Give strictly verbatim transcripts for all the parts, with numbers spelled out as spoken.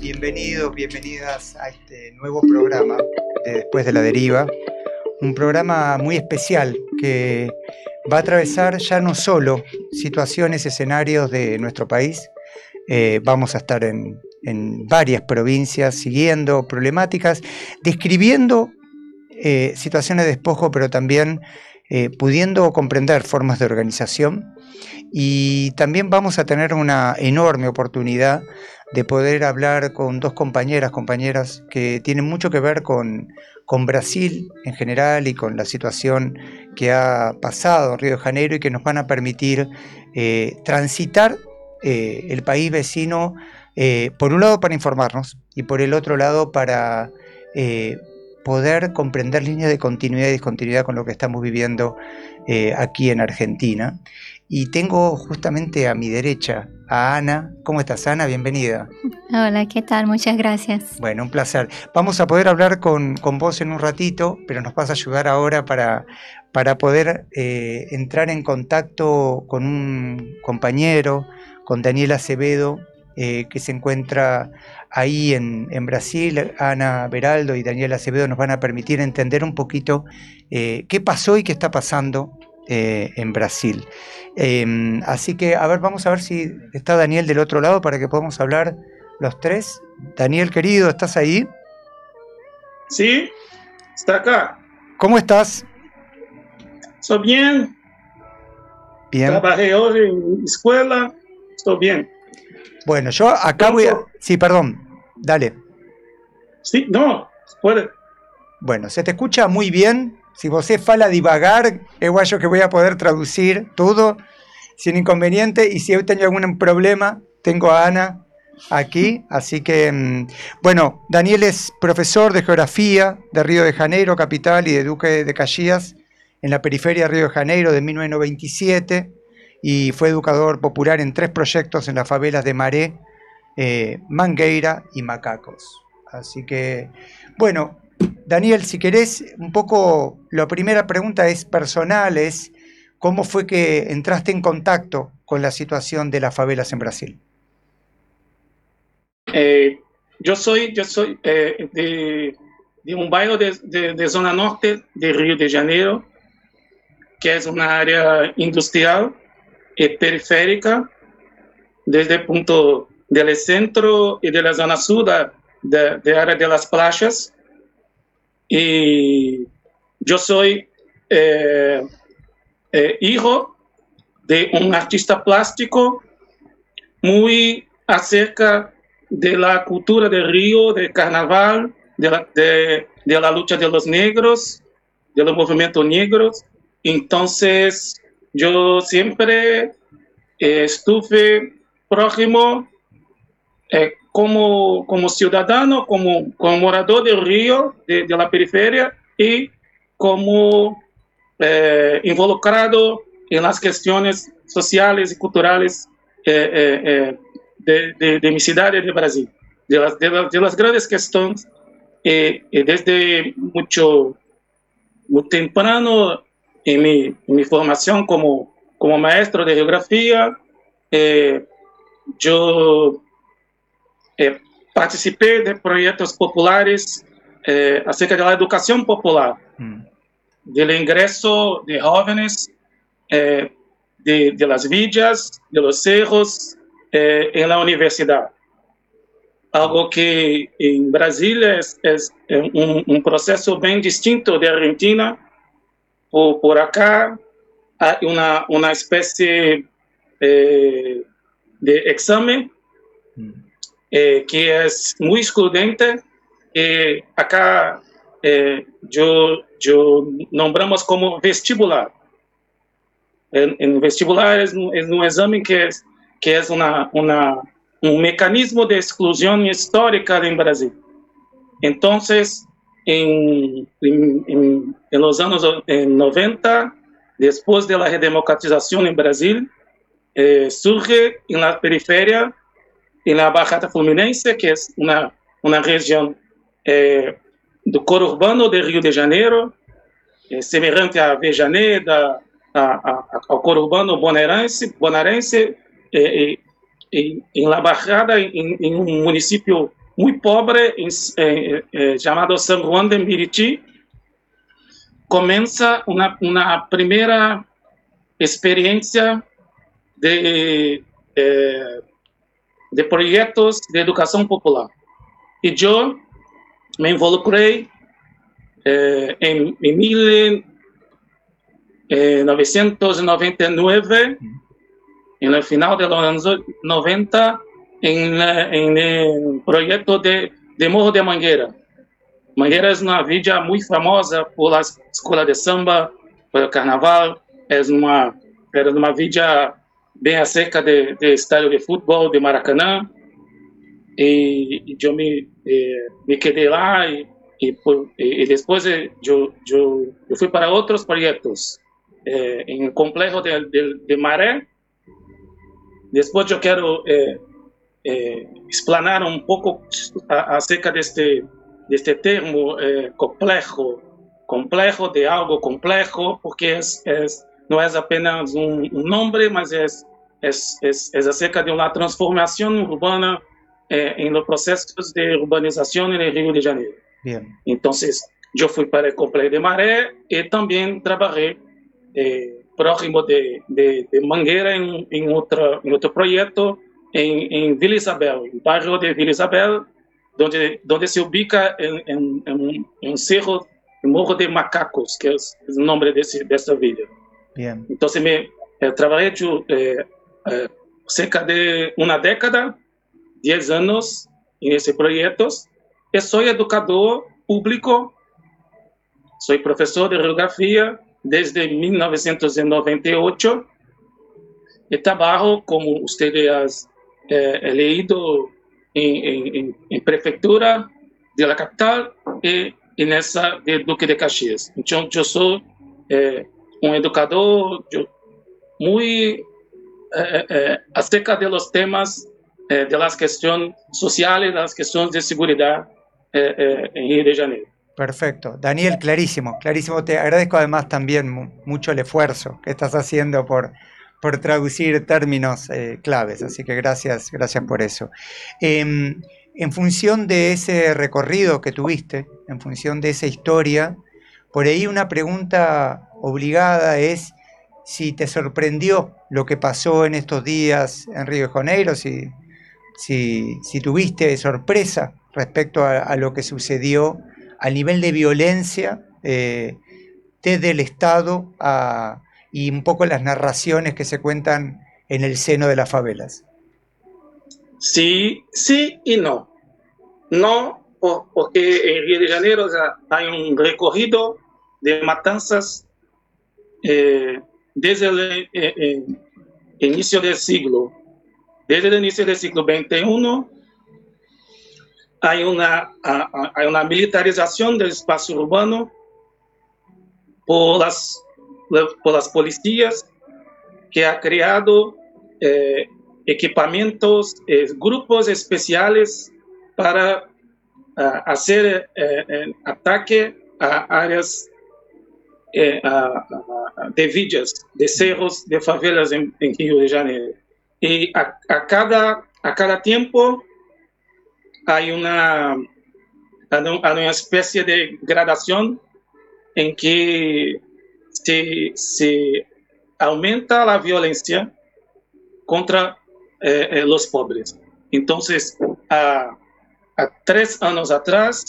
bienvenidos, bienvenidas a este nuevo programa de Después de la Deriva, un programa muy especial que va a atravesar ya no solo situaciones, escenarios de nuestro país, eh, vamos a estar en, en varias provincias siguiendo problemáticas, describiendo eh, situaciones de despojo, pero también eh, pudiendo comprender formas de organización. Y también vamos a tener una enorme oportunidad de poder hablar con dos compañeras, compañeras que tienen mucho que ver con, con Brasil en general y con la situación que ha pasado en Río de Janeiro y que nos van a permitir eh, transitar eh, el país vecino, eh, por un lado para informarnos y por el otro lado para eh, poder comprender líneas de continuidad y discontinuidad con lo que estamos viviendo eh, aquí en Argentina. Y tengo justamente a mi derecha a Ana. ¿Cómo estás, Ana? Bienvenida. Hola, ¿qué tal? Muchas gracias. Bueno, un placer. Vamos a poder hablar con, con vos en un ratito, pero nos vas a ayudar ahora para, para poder eh, entrar en contacto con un compañero, con Daniel Acevedo, eh, que se encuentra ahí en, en Brasil. Ana Beraldo y Daniel Acevedo nos van a permitir entender un poquito eh, qué pasó y qué está pasando Eh, en Brasil. Eh, así que, a ver, vamos a ver si está Daniel del otro lado para que podamos hablar los tres. Daniel, querido, ¿estás ahí? Sí, está acá. ¿Cómo estás? Estoy bien. Bien. Trabajé hoy en escuela. Estoy bien. Bueno, yo acá voy a... Sí, perdón, dale. Sí, no, puede. Bueno, se te escucha muy bien. Si você fala divagar, eu acho que voy a poder traducir todo sin inconveniente. Y si yo tengo algún problema, tengo a Ana aquí. Así que, bueno, Daniel es profesor de geografía de Río de Janeiro, capital, y de Duque de Caxias, en la periferia de Río de Janeiro de mil novecientos noventa y siete. Y fue educador popular en tres proyectos en las favelas de Maré, eh, Mangueira y Macacos. Así que, bueno... Daniel, si querés, un poco, la primera pregunta es personal, es ¿cómo fue que entraste en contacto con la situación de las favelas en Brasil? Eh, yo soy, yo soy eh, de, de un barrio de, de, de zona norte de Río de Janeiro, que es una área industrial y periférica, desde el punto del centro y de la zona sur de, de área de las playas. Y yo soy eh, eh, hijo de un artista plástico muy acerca de la cultura del Río, del carnaval, de la, de, de la lucha de los negros, de los movimientos negros. Entonces, yo siempre eh, estuve próximo eh, como, como ciudadano, como, como morador del Río, de, de la periferia, y como eh, involucrado en las cuestiones sociales y culturales eh, eh, eh, de, de, de mi ciudad de Brasil, de las, de las, de las grandes cuestiones, eh, eh, desde mucho, muy temprano en mi, en mi formación como, como maestro de geografía, eh, yo Eh, participé de proyectos populares eh, acerca de la educación popular, mm. del ingreso de jóvenes eh, de, de las villas, de los cerros, eh, en la universidad. Algo que en Brasil es, es un, un proceso bien distinto de Argentina. Por, por acá hay una, una especie eh, de examen mm. Eh, que es muy excluyente. Eh, acá eh, yo, yo nombramos como vestibular. En, en vestibular es, es un examen que es, que es una, una, un mecanismo de exclusión histórica en Brasil. Entonces, en, en, en, en los años noventa, después de la redemocratización en Brasil, eh, surge en la periferia, en la Baixada Fluminense, que es una, una región eh, do conurbano de Río de Janeiro, eh, semelhante a Avejaneda, a, a, ao conurbano bonaerense, bonaerense eh, eh, en la Baixada, en, en un municipio muy pobre, eh, eh, llamado San Juan de Miriti, comienza una, una primera experiencia de, eh, de proyectos de educación popular. Y yo me involucré eh, en, en mil novecientos noventa y nueve, en el final de los años noventa, en, en el proyecto de, de Morro de Mangueira. Mangueira es una villa muy famosa por la escuela de samba, por el carnaval. Es una, era una villa bien cerca del de estadio de fútbol de Maracanã. Y, y yo me, eh, me quedé lá y, y, y después eh, yo, yo, yo fui para otros proyectos eh, en el complejo de, de, de Maré. Después yo quiero eh, eh, explanar un poco a, acerca de este, de este termo eh, complejo, complejo de algo complejo, porque es, es, no es apenas un, un nombre, mas es, es, es, es acerca de una transformación urbana eh, en los procesos de urbanización en el Río de Janeiro. Bien. Entonces, yo fui para el complejo de Maré y también trabajé eh, próximo de, de, de Mangueira en, en, otro, en otro proyecto en, en Vila Isabel, el barrio de Vila Isabel, donde, donde se ubica en, en, en, en un cerro, el Morro de Macacos, que es, es el nombre de, ese, de esta villa. Bien. Entonces, me, eh, trabajé yo, eh, eh, cerca de una década, diez años en ese proyecto. Y soy educador público, soy profesor de geografía desde mil novecientos noventa y ocho y trabajo, como ustedes han eh, leído, en, en, en prefectura de la capital y en esa de Duque de Caxias. Entonces, yo soy eh, un educador yo, muy eh, eh, acerca de los temas eh, de las cuestiones sociales, de las cuestiones de seguridad eh, eh, en Río de Janeiro. Perfecto. Daniel, clarísimo, clarísimo. Te agradezco además también mucho el esfuerzo que estás haciendo por, por traducir términos eh, claves, así que gracias, gracias por eso. Eh, en función de ese recorrido que tuviste, en función de esa historia, por ahí una pregunta obligada es si te sorprendió lo que pasó en estos días en Río de Janeiro, si, si, si tuviste sorpresa respecto a, a lo que sucedió al nivel de violencia eh, desde el Estado a, y un poco las narraciones que se cuentan en el seno de las favelas. Sí, sí y no. No, por, porque en Río de Janeiro o sea, hay un recorrido de matanzas eh, desde el eh, eh, inicio del siglo. Desde el inicio del siglo veintiuno hay una, hay una militarización del espacio urbano por las, por las policías que ha creado eh, equipamientos, eh, grupos especiales para uh, hacer eh, eh, ataque a áreas eh, a, a, de villas, de cerros, de favelas en, en Río de Janeiro. Y a, a, cada, a cada tiempo hay una, hay una especie de gradación en que se, se aumenta la violencia contra eh, eh, los pobres. Entonces, a, a tres años atrás,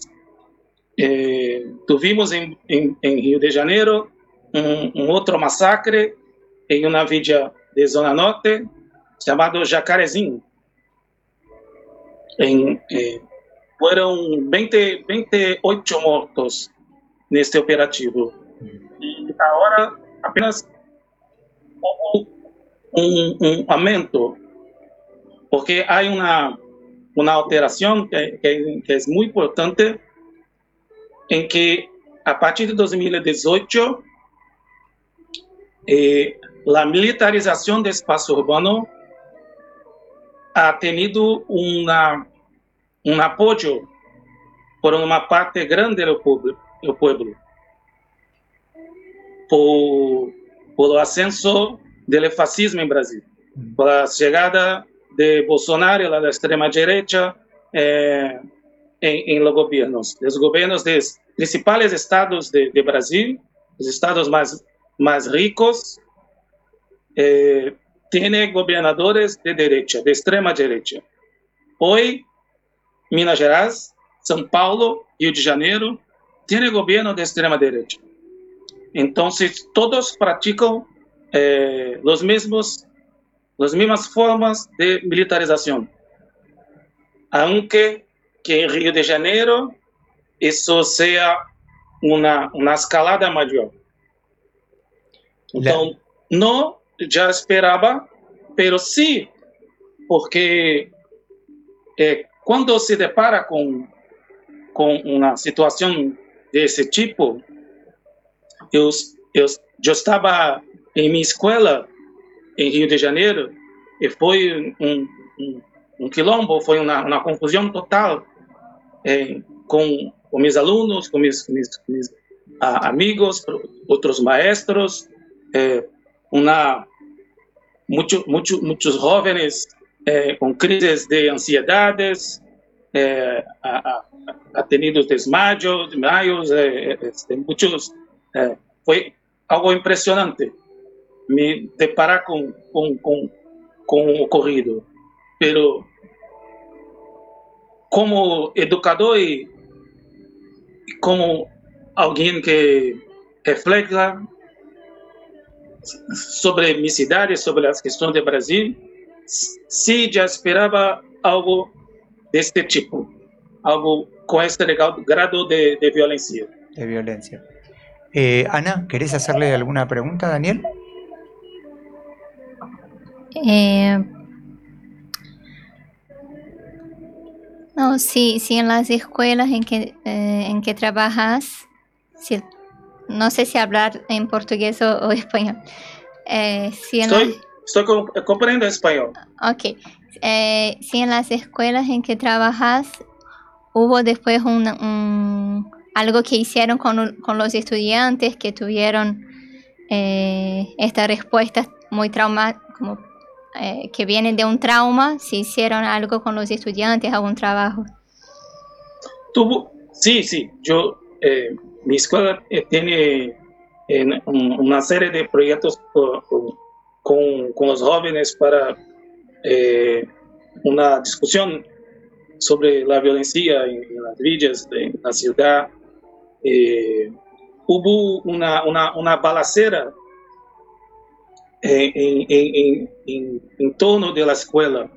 eh, tuvimos en, en, en Río de Janeiro un, un otro masacre en una villa de Zona Norte llamado Jacarezinho. En, eh, fueron veinte, veintiocho muertos en este operativo. Y ahora apenas un, un, un aumento, porque hay una, una alteración que, que, que es muy importante, en que a partir de dos mil dieciocho, eh, la militarización del espacio urbano ha tenido una, un apoyo por una parte grande del pueblo, del pueblo por, por el ascenso del fascismo en Brasil, por la llegada de Bolsonaro, la extrema derecha, eh, en, en los gobiernos. Los gobiernos de los principales estados de, de Brasil, los estados más, más ricos, eh, tienen gobernadores de derecha, de extrema derecha. Hoy, Minas Gerais, São Paulo, Rio de Janeiro, tienen gobierno de extrema derecha. Entonces, todos practican eh, los mismos, las mismas formas de militarización. Aunque que en Rio de Janeiro eso sea una, una escalada mayor. Entonces, La... no ya esperaba, pero sí, porque eh, cuando se depara con, con una situación de ese tipo, eu, eu, eu estava em minha escola em Rio de Janeiro e foi um, um, um quilombo, foi uma, uma confusão total eh, com, com meus alunos, com meus, meus, meus ah, amigos, outros maestros, eh, uma, muito, muito, muitos jovens eh, com crises de ansiedades, eh, a, a, a tenido desmayos, desmayos eh, eh, muitos. Eh, foi algo impressionante me deparar com, com, com, com o ocorrido. Pero, como educador e como alguém que reflete sobre minha cidade, sobre as questões do Brasil, sim, já esperava algo deste tipo, algo com este grado de, de violência. De violência. Eh, Ana, ¿querés hacerle alguna pregunta a Daniel? Eh, no, sí, sí, en las escuelas en que, eh, en que trabajas, sí, no sé si hablar en portugués o, o español. Eh, sí, en estoy la... estoy comprendiendo español. Ok. Eh, sí, en las escuelas en que trabajas, hubo después un... un algo que hicieron con, con los estudiantes que tuvieron eh, esta respuesta muy trauma, como eh, que viene de un trauma, si hicieron algo con los estudiantes, algún trabajo. Tuvo, sí, sí, yo, eh, mi escuela eh, tiene eh, una serie de proyectos con, con, con los jóvenes para eh, una discusión sobre la violencia en, en las villas, en la ciudad. Eh, hubo una, una, una balacera eh, en, en, en, en torno de la escuela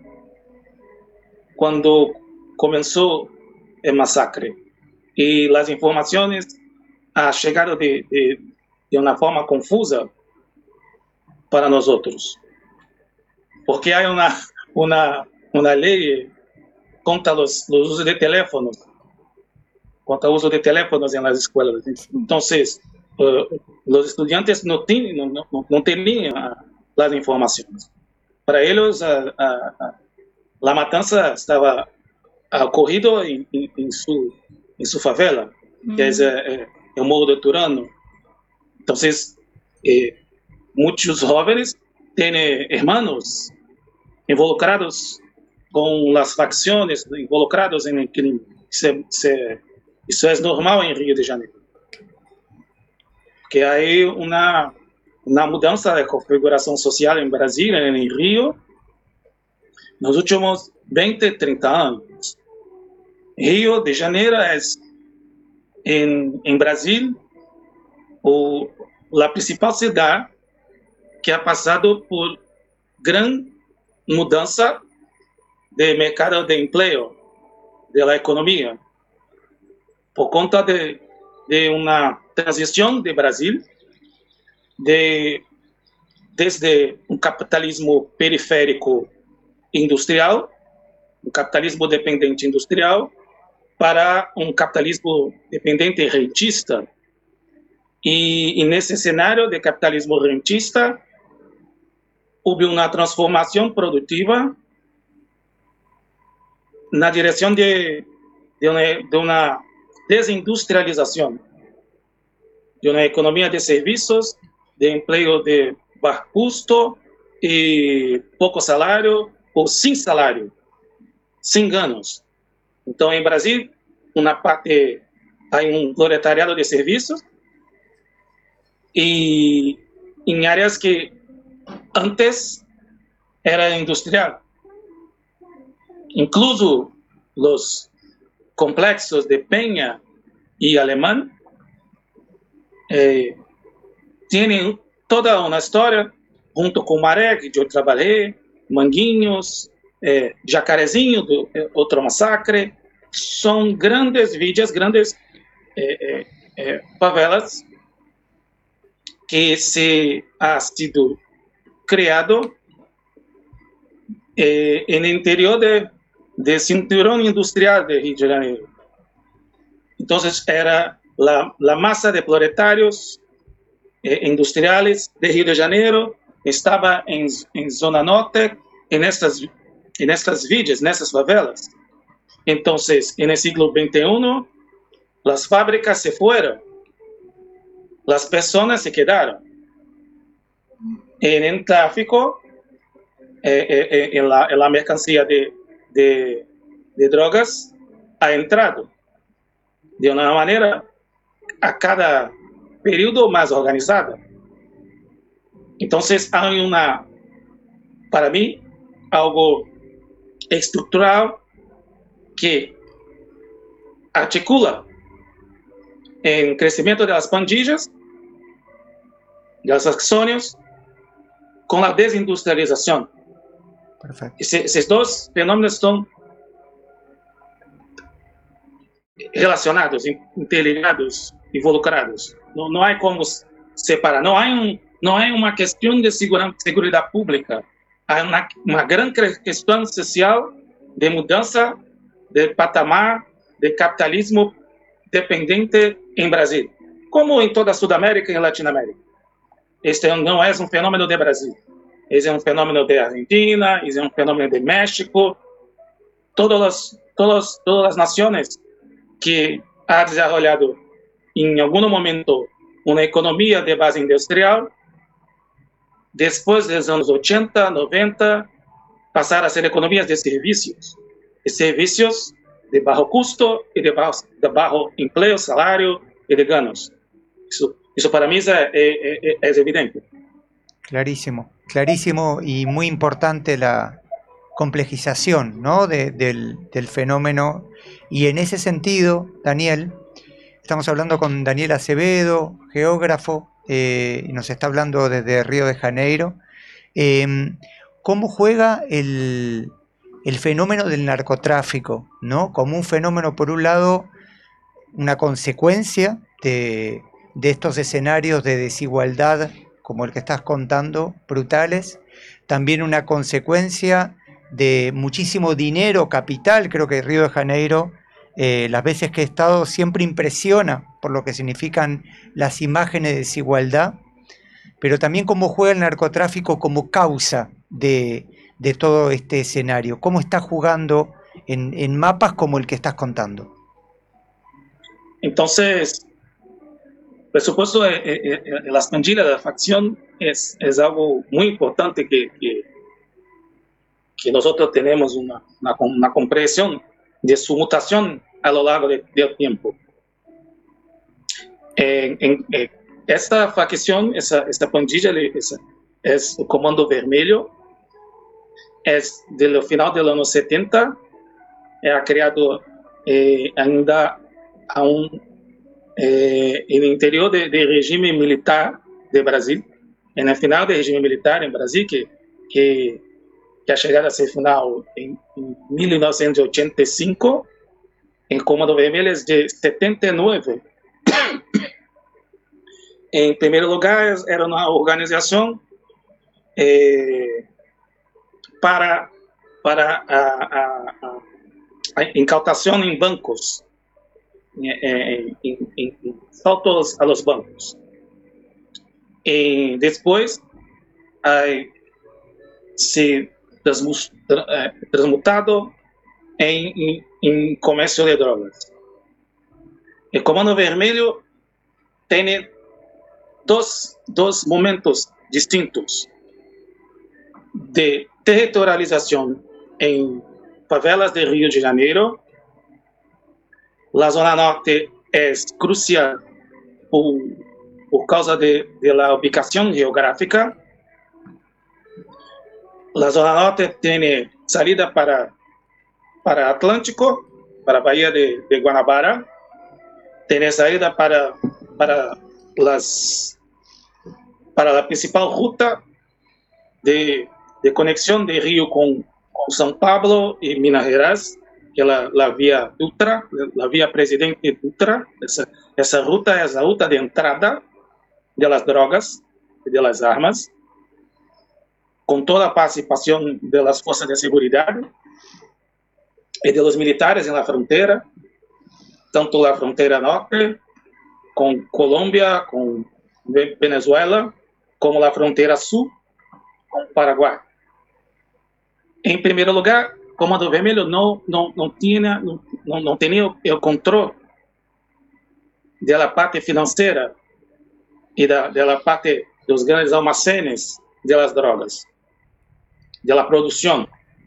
cuando comenzó el masacre, y las informaciones han llegado de, de, de una forma confusa para nosotros, porque hay una, una, una ley contra los, los usos de teléfonos, contra el uso de teléfonos en las escuelas. Entonces, uh, los estudiantes no, tienen, no, no, no tenían uh, las informaciones. Para ellos, uh, uh, uh, la matanza estaba uh, ocurrido en, en, en, su, en su favela, mm. que es uh, el Morro de Turano. Entonces, eh, muchos jóvenes tienen hermanos involucrados con las facciones, involucrados en el crimen. Se, se, Isso é normal em Rio de Janeiro. Porque aí uma, uma mudança de configuração social em Brasília, em Rio, nos últimos veinte, trinta anos. Rio de Janeiro é, em, em Brasil, o, a principal cidade que ha passado por grande mudança de mercado de emprego, da economia, por conta de, de uma transição de Brasil, de, desde um capitalismo periférico industrial, um capitalismo dependente industrial, para um capitalismo dependente rentista. E, e nesse cenário de capitalismo rentista, houve uma transformação produtiva na direção de, de, uma, de uma desindustrialização, de uma economia de serviços, de emprego de baixo custo e pouco salário ou sem salário, sem ganhos. Então, em Brasil, una parte, hay un proletariado de servicios, y en áreas que antes era industrial. Incluso los complexos de Peña y Alemán eh, tienen toda una historia, junto con Maré, que yo trabajé, Manguinhos, eh, Jacarezinho, do, eh, outro massacre. São grandes villas, grandes eh, eh, eh, favelas que se ha sido criado eh, en el interior de, del cinturón industrial de Rio de Janeiro. Entonces era la, la masa de proletarios eh, industriales de Rio de Janeiro estaba en, en zona norte, en estas, en estas villas, en estas favelas. Entonces, en el siglo veintiuno, las fábricas se fueron, las personas se quedaron. En el tráfico, eh, eh, en, la, en la mercancía de, de, de drogas, ha entrado de una manera a cada periodo más organizada. Entonces, hay una, para mí, algo estructural que articula el crecimiento de las pandillas, de los acciones, con la desindustrialización. Perfecto. Esos dos fenómenos están relacionados, interligados, involucrados. No, no hay como separar. No hay, un, no hay una cuestión de seguridad, seguridad pública. Hay una, una gran cuestión social de mudanza del patamar del capitalismo dependiente en Brasil, como en toda Sudamérica y en Latinoamérica. Este no es un fenómeno de Brasil, es un fenómeno de Argentina, es un fenómeno de México. Todas las, todas, todas las naciones que han desarrollado en algún momento una economía de base industrial, después de los años ochenta, noventa, pasaron a ser economías de servicios, de servicios de bajo costo y de bajo, de bajo empleo, salario y de ganos. Eso, eso para mí es, es, es evidente. Clarísimo, clarísimo y muy importante la complejización, ¿no? de, del, del fenómeno. Y en ese sentido, Daniel, estamos hablando con Daniel Acevedo, geógrafo, eh, y nos está hablando desde Río de Janeiro. Eh, ¿Cómo juega el, el fenómeno del narcotráfico, ¿no? Como un fenómeno, por un lado, una consecuencia de, de estos escenarios de desigualdad, como el que estás contando, brutales, también una consecuencia de muchísimo dinero, capital. Creo que Río de Janeiro, eh, las veces que he estado, siempre impresiona por lo que significan las imágenes de desigualdad, pero también cómo juega el narcotráfico como causa de, de todo este escenario. ¿Cómo está jugando en, en mapas como el que estás contando? Entonces, por supuesto, eh, eh, eh, las pandillas de la facción es, es algo muy importante que, que, que nosotros tenemos una, una, una comprensión de su mutación a lo largo de, del tiempo. Eh, en, eh, esta facción, esa, esta pandilla, esa, es el Comando Vermelho, es del final de los años setenta, ha creado eh, ainda aún eh, en el interior del de regime militar de Brasil, en el final del régimen militar en Brasil, que, que, que ha llegado a ser final en, en mil novecientos ochenta y cinco, el Comando Vermelho es de setenta y nueve. En primer lugar, era una organización eh, para, para a, a, a, a incautación en bancos, en, en, en, en saltos a los bancos. Y después hay, se transmutado en, en, en comercio de drogas. El Comando Vermelho tiene dos, dos momentos distintos de territorialización en favelas de Rio de Janeiro La zona norte es crucial por, por causa de, de la ubicación geográfica. La zona norte tiene salida para, para Atlántico, para Bahía de, de Guanabara, tiene salida para, para, las, para la principal ruta de, de conexión de Río con, con São Paulo y Minas Gerais, que es la, la vía Dutra, la vía Presidente Dutra. Esa, esa ruta es la ruta de entrada de las drogas y de las armas, con toda la participación de las fuerzas de seguridad y de los militares en la frontera, tanto la frontera norte con Colombia, con Venezuela, como la frontera sur con Paraguay. En primer lugar, Comando Vermelho no, no, no, tiene, no, no tenía el control de la parte financiera y de, de la parte de los grandes almacenes de las drogas, de la producción.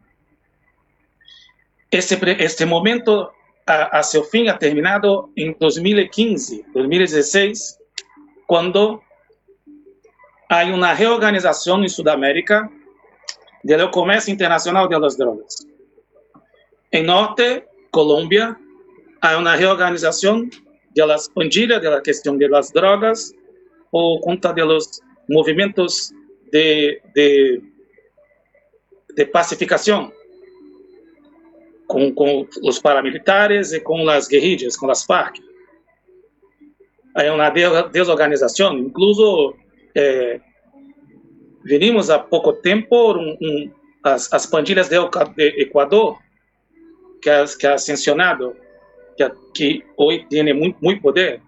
Este, este momento a, hacia el fin ha terminado en dos mil quince, dos mil dieciséis, cuando hay una reorganización en Sudamérica del comercio internacional de las drogas. En Norte, Colombia, hay una reorganización de las pandillas, de la cuestión de las drogas, por cuenta de los movimientos de, de, de pacificación con, con los paramilitares y con las guerrillas, con las FARC. Hay una desorganización, incluso eh, venimos a poco tiempo un, un, las, las pandillas de, de Ecuador, que has, que has mencionado, que, que hoy tiene muy, muy poder.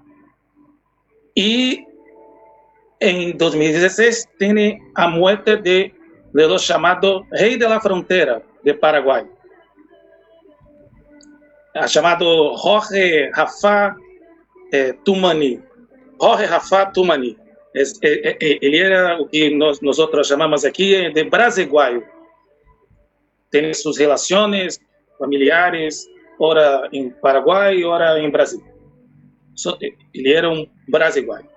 Y en dos mil dieciséis tiene a muerte de, de los llamados Rey de la Frontera de Paraguay, ha llamado Jorge Rafá eh, Tumani. Jorge Rafá Tumani. Es, eh, eh, él era lo que nos, nosotros llamamos aquí de brasiguayo. Tiene sus relaciones familiares, ora en Paraguay, ora en Brasil. So, él era un brasiguayo.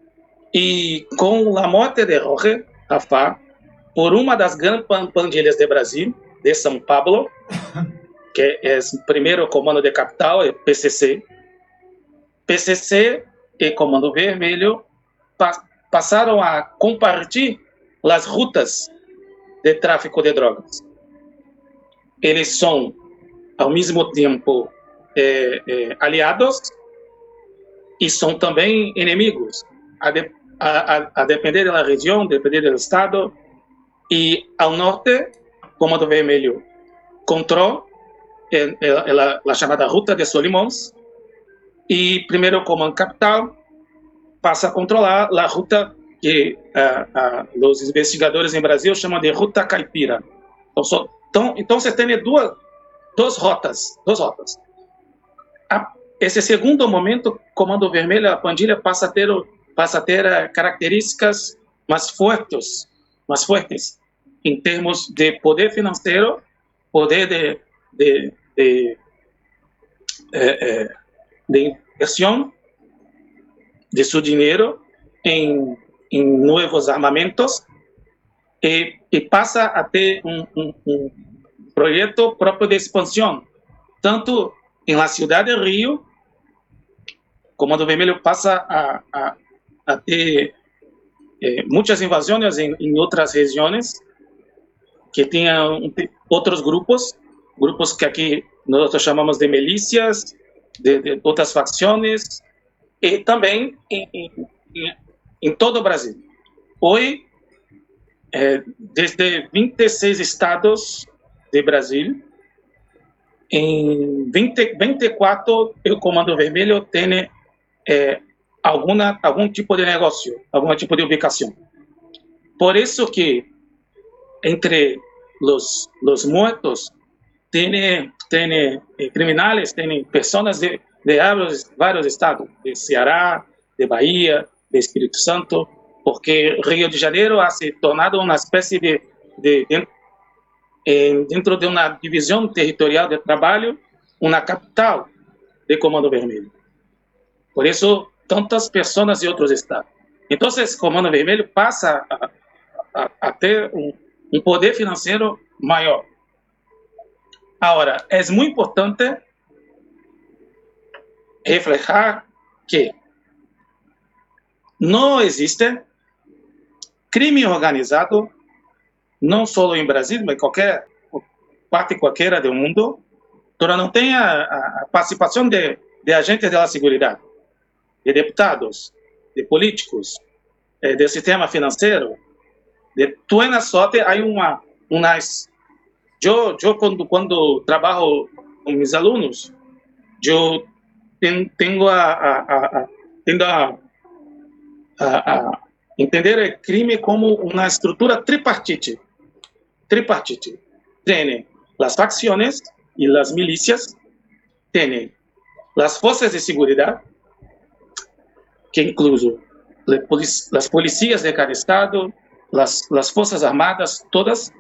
Y con la muerte de Jorge Rafá, por una de las grandes pandillas de Brasil, de São Paulo, que es el primer comando de capital, el P C C, P C C y Comando Vermelho pa pasaron a compartir las rutas de tráfico de drogas. Eles son al mismo tiempo eh, eh, aliados y son también enemigos, a, de, a, a, a depender de la región, depender del estado. Y al norte, Comando Vermelho controló el, el, la, la llamada Ruta de Solimões, y primero Comando Capital pasa a controlar la ruta que uh, uh, los investigadores en Brasil llaman de Ruta Caipira. Entonces, entonces tiene dos, dos rotas, dos rotas. A, ese segundo momento, Comando Vermelho, la pandilla pasa a ter, pasa a ter uh, características más fuertes, más fuertes en términos de poder financiero, poder de, de, de, eh, eh, de inversión de su dinero en, en nuevos armamentos, y, y pasa a tener un, un, un proyecto propio de expansión, tanto en la ciudad de Río, Comando Vermelho pasa a, a, a tener eh, muchas invasiones en, en otras regiones, que tengan otros grupos, grupos que aquí nosotros llamamos de milicias, de, de otras facciones, y también en, en, en todo Brasil. Hoy, eh, desde veintiséis estados de Brasil, en veinte, veinticuatro el Comando Vermelho tiene eh, alguna, algún tipo de negocio, algún tipo de ubicación. Por eso que entre los, los muertos tiene, tiene eh, criminales, tiene personas de, de varios, varios estados, de Ceará, de Bahía, de Espírito Santo, porque Río de Janeiro ha se tornado una especie de, de, de eh, dentro de una división territorial de trabajo, una capital de Comando Vermelho. Por eso, tantas personas de otros estados. Entonces, Comando Vermelho pasa a, a, a ter un, un poder financiero mayor. Ahora, es muy importante reflejar que no existe crime organizado, no solo en Brasil, sino en cualquier parte cualquiera del mundo, pero no tenga a participación de, de agentes de la seguridad, de deputados, de políticos, eh, del sistema financiero. De buena suerte hay una, unas... Yo, yo cuando, cuando trabajo con mis alumnos, yo ten, tengo a, a, a, tengo a, a, a entender el crimen como una estructura tripartite. Tripartite. Tiene las facciones y las milicias, tiene las fuerzas de seguridad, que incluso las policías de cada estado, las, las fuerzas armadas, todas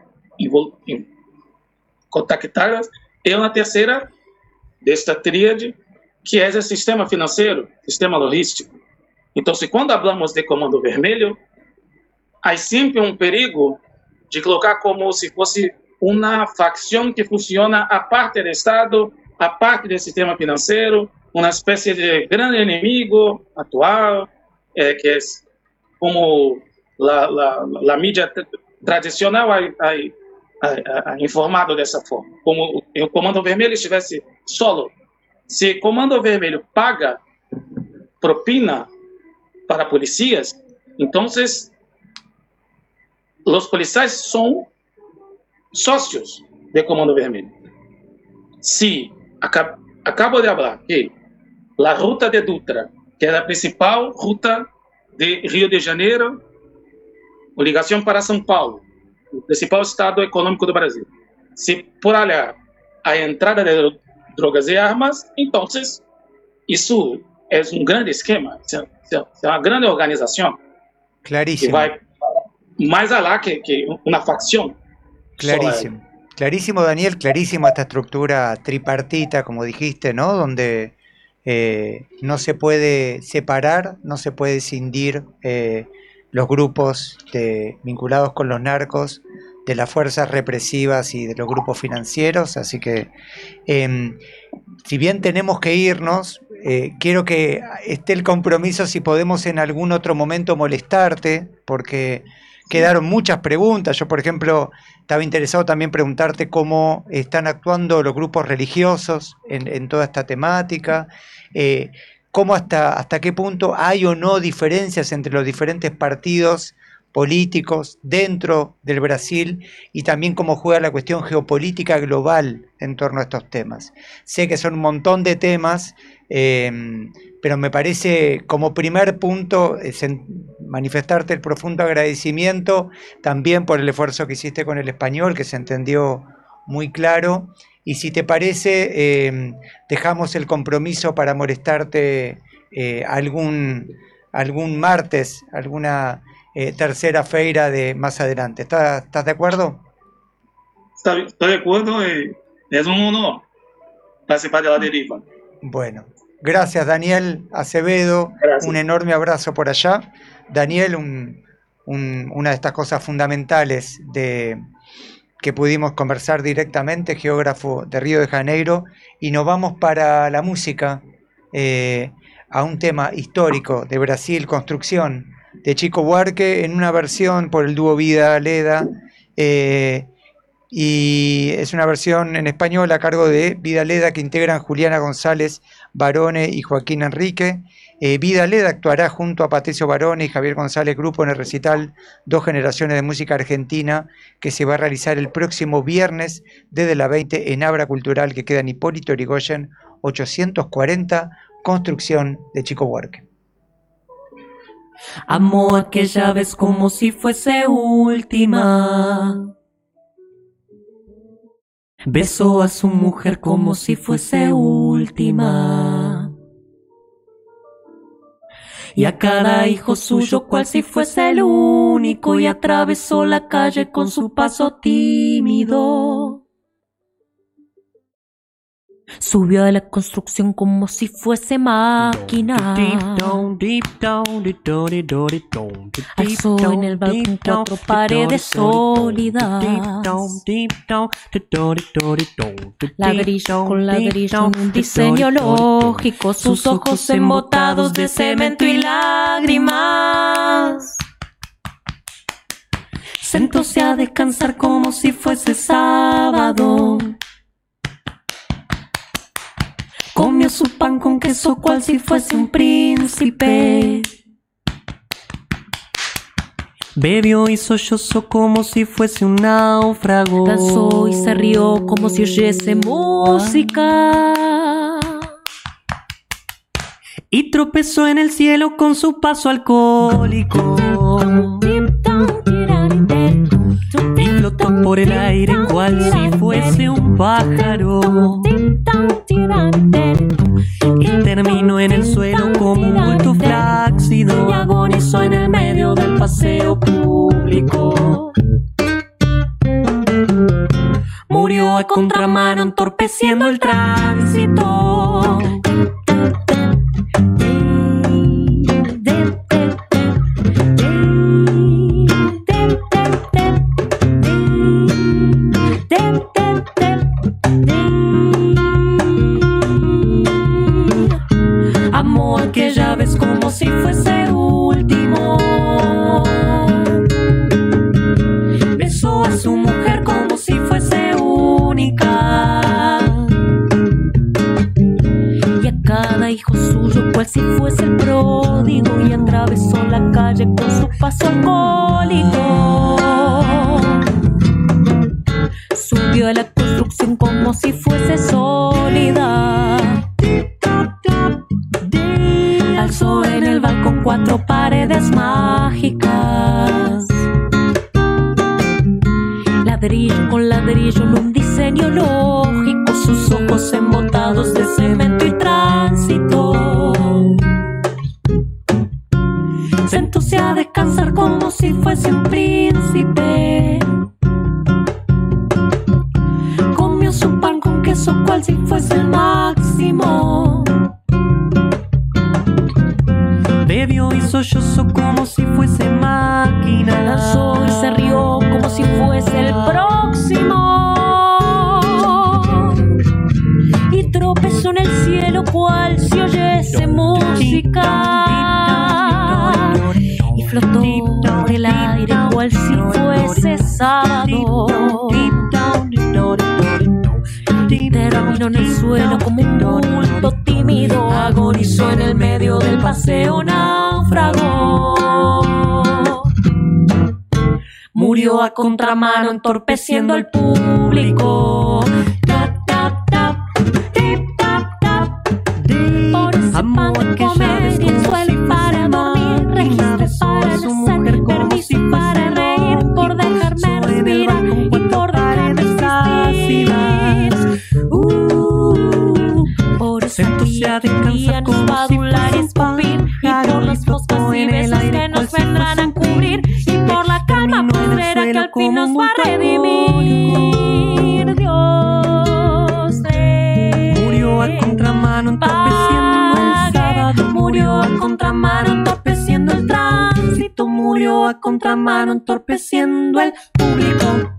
contactadas, y una tercera de esta tríade, que es el sistema financiero, sistema logístico. Entonces, cuando hablamos de Comando Vermelho, hay siempre un perigo de colocar como si fuese una facción que funciona aparte del Estado, aparte del sistema financiero, una especie de gran enemigo actual, eh, que es como la, la, la mídia tradicional ha, ha, ha, ha informado de esa forma, como el Comando Vermelho estivesse solo. Si el Comando Vermelho paga propina para policías, entonces los policías son socios del Comando Vermelho. Si acab acabo de hablar que la ruta de Dutra, que es la principal ruta de Río de Janeiro, con ligación para São Paulo, el principal estado económico do Brasil, si por allá hay entrada de drogas y armas, entonces eso es un gran esquema, es una gran organización. Clarísimo. Que va más allá que, que una facción. Clarísimo. Clarísimo, Daniel, clarísimo esta estructura tripartita, como dijiste, ¿no? Donde eh, no se puede separar, no se puede escindir eh, los grupos de, vinculados con los narcos, de las fuerzas represivas y de los grupos financieros. Así que, eh, si bien tenemos que irnos, eh, quiero que esté el compromiso si podemos en algún otro momento molestarte, porque quedaron muchas preguntas. Yo, por ejemplo, estaba interesado también preguntarte cómo están actuando los grupos religiosos en, en toda esta temática, eh, cómo hasta, hasta qué punto hay o no diferencias entre los diferentes partidos políticos dentro del Brasil y también cómo juega la cuestión geopolítica global en torno a estos temas. Sé que son un montón de temas, eh, pero me parece como primer punto es manifestarte el profundo agradecimiento también por el esfuerzo que hiciste con el español, que se entendió muy claro. Y si te parece, eh, dejamos el compromiso para molestarte eh, algún, algún martes, alguna eh, tercera feira de más adelante. ¿Estás, ¿estás de acuerdo? Estoy, estoy de acuerdo y es un honor participar de la deriva. Bueno, gracias Daniel Acevedo, gracias. Un enorme abrazo por allá. Daniel, un, un, una de estas cosas fundamentales de, que pudimos conversar directamente, geógrafo de Río de Janeiro, y nos vamos para la música, eh, a un tema histórico de Brasil, Construcción, de Chico Buarque, en una versión por el dúo Vida Leda, eh, y es una versión en español a cargo de Vida Leda, que integran Juliana González Barone y Joaquín Enrique. Eh, Vida Leda actuará junto a Patricio Barone y Javier González Grupo en el recital Dos Generaciones de Música Argentina, que se va a realizar el próximo viernes desde las veinte en Abra Cultural, que queda en Hipólito Yrigoyen ochocientos cuarenta, Construcción de Chico Buarque. Amó aquella vez como si fuese última. Besó a su mujer como si fuese última. Y a cada hijo suyo cual si fuese el único, y atravesó la calle con su paso tímido. Subió de la construcción como si fuese máquina. Alzó en el balcón cuatro paredes sólidas. Ladrillo con ladrillo en un diseño lógico. Sus ojos embotados de cemento y lágrimas. Sentóse a descansar como si fuese sábado. Comió su pan con queso cual si fuese un príncipe. Bebió y sollozó como si fuese un náufrago. Danzó y se rió como si oyese música. Y tropezó en el cielo con su paso alcohólico. Y flotó por el aire cual si fuese un pájaro. Y terminó en el suelo como un bulto flácido. Y agonizó en el medio del paseo público. Murió a contramano entorpeciendo el tránsito. Amó aquella vez como si fuese el último. Besó a su mujer como si fuese única. Y a cada hijo suyo cual si fuese el pródigo. Y atravesó la calle con su paso alcohólico. Subió a la construcción como si fuese sólida. Alzó en el balcón cuatro paredes mágicas. Ladrillo con ladrillo en un diseño lógico. Sus ojos embotados de cemento y tránsito. Sentóse a descansar como si fuese un príncipe. Comió su pan con queso cual si fuese el máximo. Bebió y sollozó como si fuese máquina. Danzó y se rió como si fuese el próximo. Y tropezó en el cielo cual si oyese música. Y flotó por el aire cual si fuese sábado. Terminó en el suelo como un bulto tímido. Agonizó en el medio del paseo náufrago. Murió a contramano entorpeciendo al público. Tap, tap, tap, tip, tap, tap. Por ese pan de comer y el suelo para dormir. Registro para nacer, permiso para reír. Por dejarme respirar y por dejarme existir. Uh, por ese día querían espadular y escupir. Y por las moscas y besos que nos vendrán a cubrir. Y por la calma pedrera que al fin nos va a redimir. Dios de murió a contramano entorpeciendo el sábado. Murió a contramano entorpeciendo el tránsito. Murió a contramano entorpeciendo el público.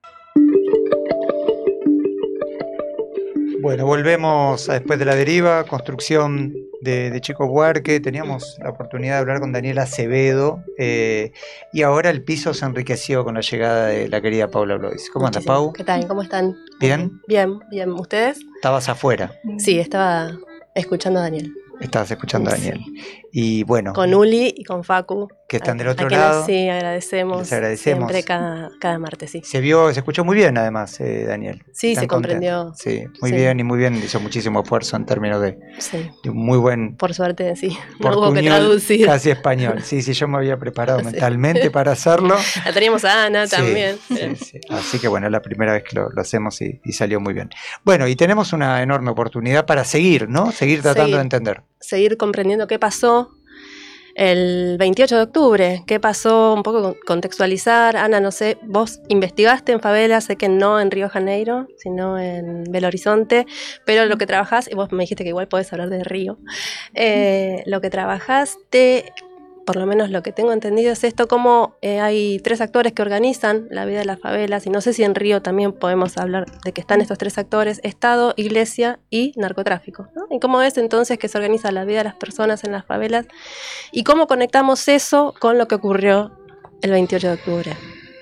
Bueno, volvemos a Después de la Deriva, construcción de, de Chico Buarque. Teníamos la oportunidad de hablar con Daniela Acevedo eh, y ahora el piso se enriqueció con la llegada de la querida Paula Blois. ¿Cómo andas, Pau? ¿Qué tal? ¿Cómo están? ¿Bien? Bien, bien. ¿Ustedes? Estabas afuera. Sí, estaba escuchando a Daniel. Estabas escuchando a Daniel. Y bueno. Con Uli y con Facu. Que están del otro a lado. Sí, agradecemos. Les agradecemos. Siempre cada, cada martes, sí. Se vio, se escuchó muy bien además, eh, Daniel. Sí, Están se comprendió. contentos. Sí, muy Sí. bien y muy bien. Hizo muchísimo esfuerzo en términos de, Sí. de un muy buen Por suerte, sí. No hubo que portuñol traducir. casi español. Sí, sí, yo me había preparado Sí. mentalmente para hacerlo. La teníamos a Ana Sí, también. sí, sí. Así que bueno, es la primera vez que lo, lo hacemos y, y salió muy bien. Bueno, y tenemos una enorme oportunidad para seguir, ¿no? Seguir tratando Seguir. de entender. Seguir comprendiendo qué pasó. el veintiocho de octubre. ¿Qué pasó? Un poco contextualizar. Ana, no sé, vos investigaste en favelas, sé que no en Río de Janeiro, sino en Belo Horizonte, pero lo que trabajás, y vos me dijiste que igual podés hablar de Río, eh, lo que trabajaste, por lo menos lo que tengo entendido es esto, como eh, hay tres actores que organizan la vida de las favelas, y no sé si en Río también podemos hablar de que están estos tres actores: Estado, Iglesia y narcotráfico, ¿no? Y cómo es entonces que se organiza la vida de las personas en las favelas, y cómo conectamos eso con lo que ocurrió el veintiocho de octubre.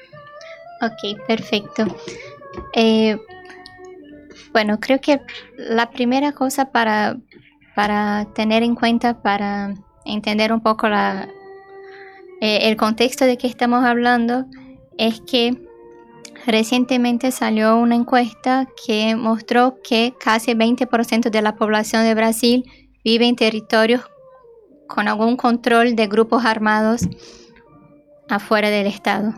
Ok, perfecto. Eh, bueno, creo que la primera cosa para, para tener en cuenta, para entender un poco la, eh, el contexto de que estamos hablando, es que recientemente salió una encuesta que mostró que casi veinte por ciento de la población de Brasil vive en territorios con algún control de grupos armados afuera del Estado.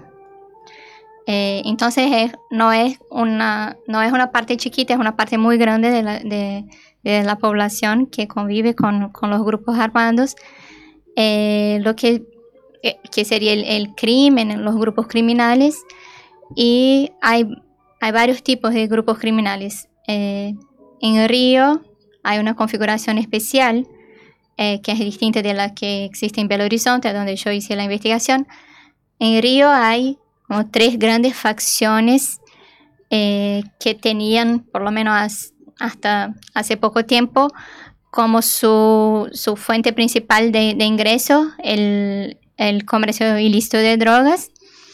Eh, entonces es, no, es una, no es una parte chiquita, es una parte muy grande de la, de, de la población que convive con, con los grupos armados. Eh, lo que, eh, que sería el, el crimen, los grupos criminales, y hay, hay varios tipos de grupos criminales. Eh, en Río hay una configuración especial eh, que es distinta de la que existe en Belo Horizonte, donde yo hice la investigación. En Río hay como tres grandes facciones eh, que tenían, por lo menos hasta hace poco tiempo, como su, su fuente principal de, de ingreso el, el comercio ilícito de drogas,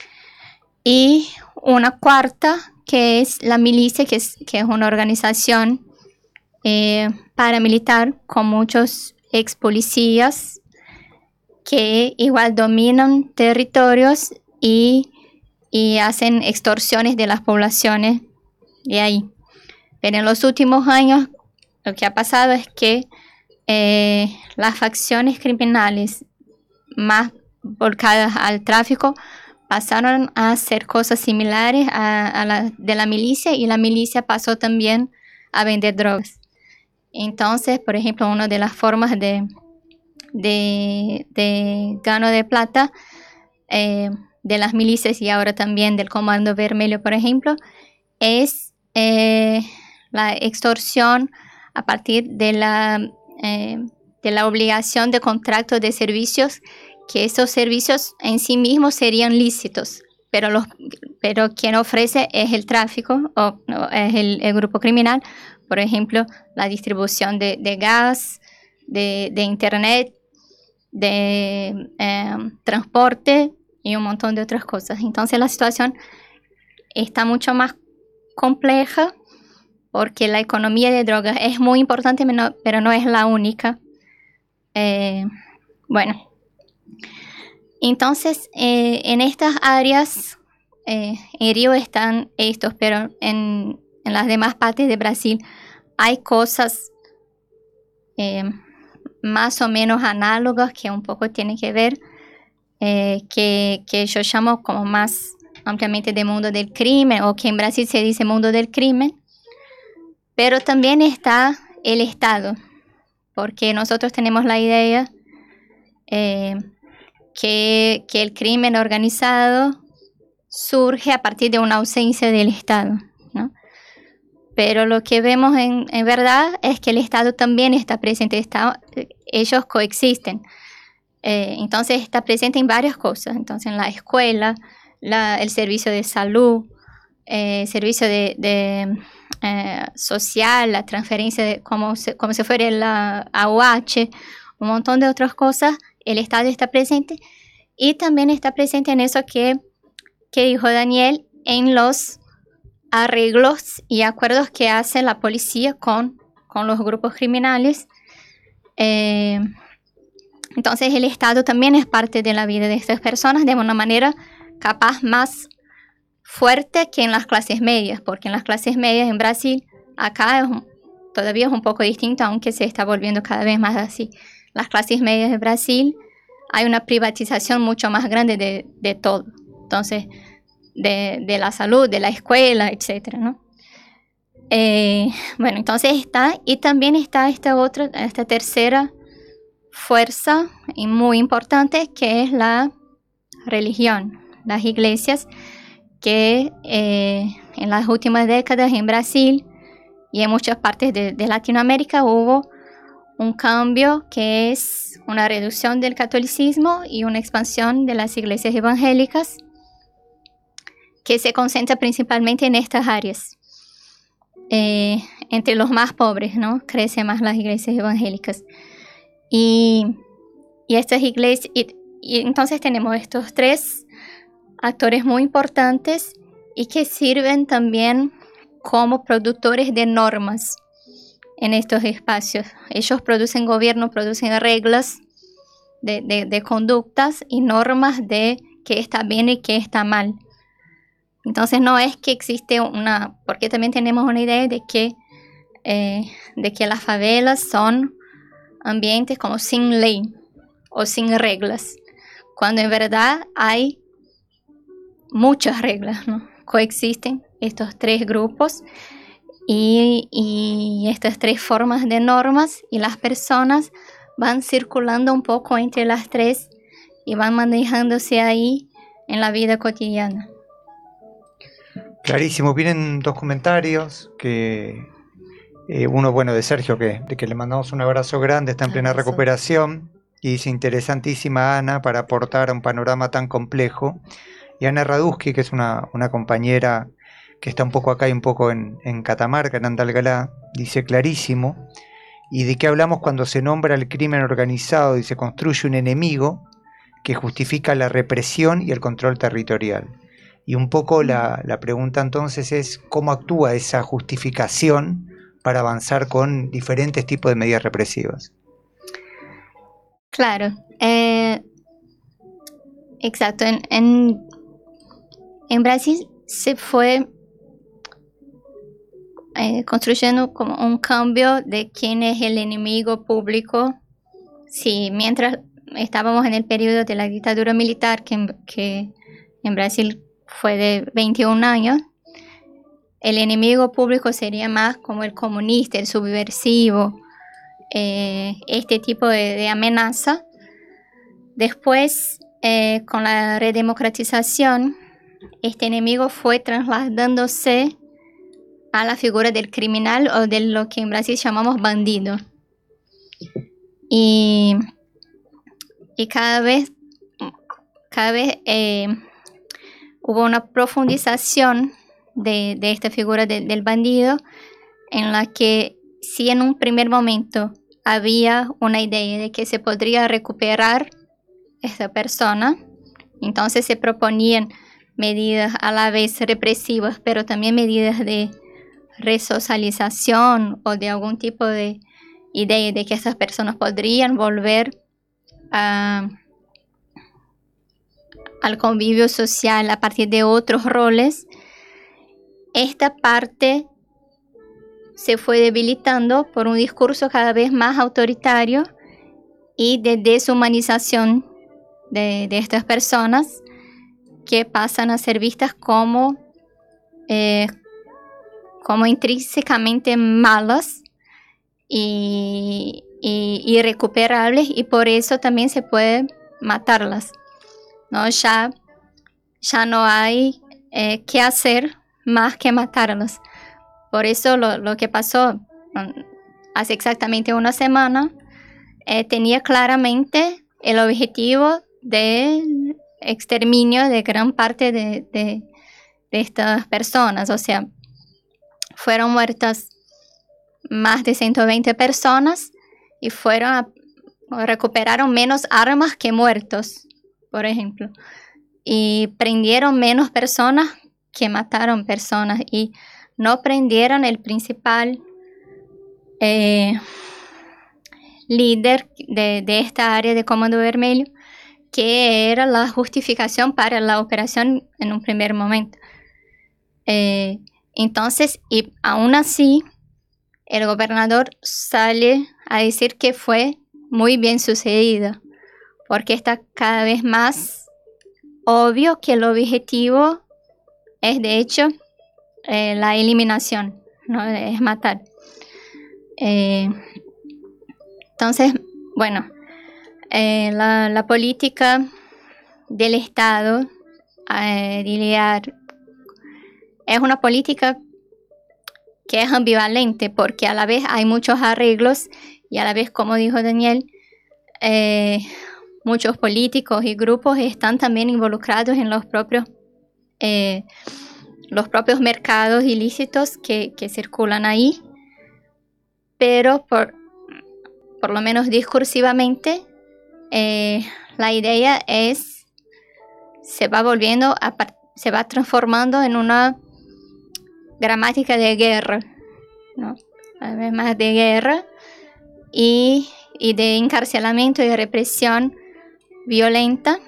y una cuarta que es la milicia, que es, que es una organización eh, paramilitar con muchos ex policías que igual dominan territorios y, y hacen extorsiones de las poblaciones de ahí. Pero en los últimos años lo que ha pasado es que eh, las facciones criminales más volcadas al tráfico pasaron a hacer cosas similares a, a la de la milicia, y la milicia pasó también a vender drogas. Entonces, por ejemplo, una de las formas de, de, de gano de plata eh, de las milicias, y ahora también del Comando Vermelho, por ejemplo, es eh, la extorsión a partir de la, eh, de la obligación de contrato de servicios, que esos servicios en sí mismos serían lícitos, pero, los, pero quien ofrece es el tráfico o no, es el, el grupo criminal. Por ejemplo, la distribución de, de gas, de, de internet, de eh, transporte y un montón de otras cosas. Entonces la situación está mucho más compleja, porque la economía de drogas es muy importante, pero no es la única. Eh, bueno, entonces eh, en estas áreas, eh, en Río están estos, pero en, en las demás partes de Brasil hay cosas eh, más o menos análogas que un poco tienen que ver, eh, que, que yo llamo como más ampliamente de mundo del crimen, o que en Brasil se dice mundo del crimen. Pero también está el Estado, porque nosotros tenemos la idea eh, que, que el crimen organizado surge a partir de una ausencia del Estado, ¿no? Pero lo que vemos en, en verdad es que el Estado también está presente, está, ellos coexisten. Eh, entonces está presente en varias cosas, entonces en la escuela, la, el servicio de salud, el eh, servicio de... de Eh, social, la transferencia de, como, se, como si fuera la A U H, un montón de otras cosas. El Estado está presente, y también está presente en eso que, que dijo Daniel, en los arreglos y acuerdos que hace la policía con, con los grupos criminales. Eh, entonces el Estado también es parte de la vida de estas personas de una manera capaz más fuerte que en las clases medias, porque en las clases medias en Brasil, acá es un, todavía es un poco distinto, aunque se está volviendo cada vez más así. Las clases medias de Brasil hay una privatización mucho más grande de, de todo, entonces de, de la salud, de la escuela, etcétera, ¿no? Eh, bueno, entonces está, y también está esta otra, esta tercera fuerza y muy importante, que es la religión, las iglesias, que eh, en las últimas décadas en Brasil y en muchas partes de, de Latinoamérica hubo un cambio que es una reducción del catolicismo y una expansión de las iglesias evangélicas, que se concentra principalmente en estas áreas. Eh, entre los más pobres, ¿no? Crecen más las iglesias evangélicas. Y, y estas iglesias, y, y entonces tenemos estos tres actores muy importantes y que sirven también como productores de normas en estos espacios. Ellos producen gobierno, producen reglas de, de, de conductas y normas de qué está bien y qué está mal. Entonces no es que existe una, porque también tenemos una idea de que, eh, de que las favelas son ambientes como sin ley o sin reglas, cuando en verdad hay muchas reglas, ¿no? Coexisten estos tres grupos y, y estas tres formas de normas, y las personas van circulando un poco entre las tres y van manejándose ahí en la vida cotidiana. Clarísimo, vienen dos comentarios, que eh, uno, bueno, de Sergio, que, de que le mandamos un abrazo grande, está en plena Abrazo. recuperación, y dice: interesantísima Ana para aportar a un panorama tan complejo. Y Ana Raduski, que es una, una compañera que está un poco acá y un poco en, en Catamarca, en Andalgalá, dice: clarísimo. ¿Y de qué hablamos cuando se nombra el crimen organizado y se construye un enemigo que justifica la represión y el control territorial? Y un poco la, la pregunta entonces es: ¿cómo actúa esa justificación para avanzar con diferentes tipos de medidas represivas? Claro, eh, exacto. En, en, en Brasil se fue eh, construyendo como un cambio de quién es el enemigo público. Sí, mientras estábamos en el periodo de la dictadura militar, que en, que en Brasil fue de veintiún años, el enemigo público sería más como el comunista, el subversivo, eh, este tipo de, de amenaza. Después, eh, con la redemocratización, este enemigo fue trasladándose a la figura del criminal, o de lo que en Brasil llamamos bandido. Y, y cada vez, cada vez eh, hubo una profundización de, de esta figura de, del bandido, en la que si en un primer momento había una idea de que se podría recuperar esta persona, entonces se proponían medidas a la vez represivas, pero también medidas de resocialización o de algún tipo de idea de que esas personas podrían volver a, al convivio social a partir de otros roles. Esta parte se fue debilitando por un discurso cada vez más autoritario y de deshumanización de, de estas personas, que pasan a ser vistas como, eh, como intrínsecamente malas y, y irrecuperables, y por eso también se puede matarlas, ¿no? Ya, ya no hay eh, qué hacer más que matarlas. Por eso lo, lo que pasó hace exactamente una semana eh, tenía claramente el objetivo del exterminio de gran parte de, de, de estas personas. O sea, fueron muertas más de ciento veinte personas y fueron a, recuperaron menos armas que muertos, por ejemplo. Y prendieron menos personas que mataron personas, y no prendieron el principal eh, líder de, de esta área de Comando Vermelho, que era la justificación para la operación en un primer momento. Eh, entonces, y aún así, el gobernador sale a decir que fue muy bien sucedida, porque está cada vez más obvio que el objetivo es, de hecho, eh, la eliminación, ¿no? Es matar. Eh, entonces, bueno, eh, la, la política del Estado eh, de lidiar es una política que es ambivalente porque a la vez hay muchos arreglos y a la vez, como dijo Daniel, eh, muchos políticos y grupos están también involucrados en los propios, eh, los propios mercados ilícitos que, que circulan ahí, pero por, por lo menos discursivamente, eh, la idea es, se va volviendo, a, se va transformando en una gramática de guerra, ¿no? Además de guerra y, y de encarcelamiento y represión violenta,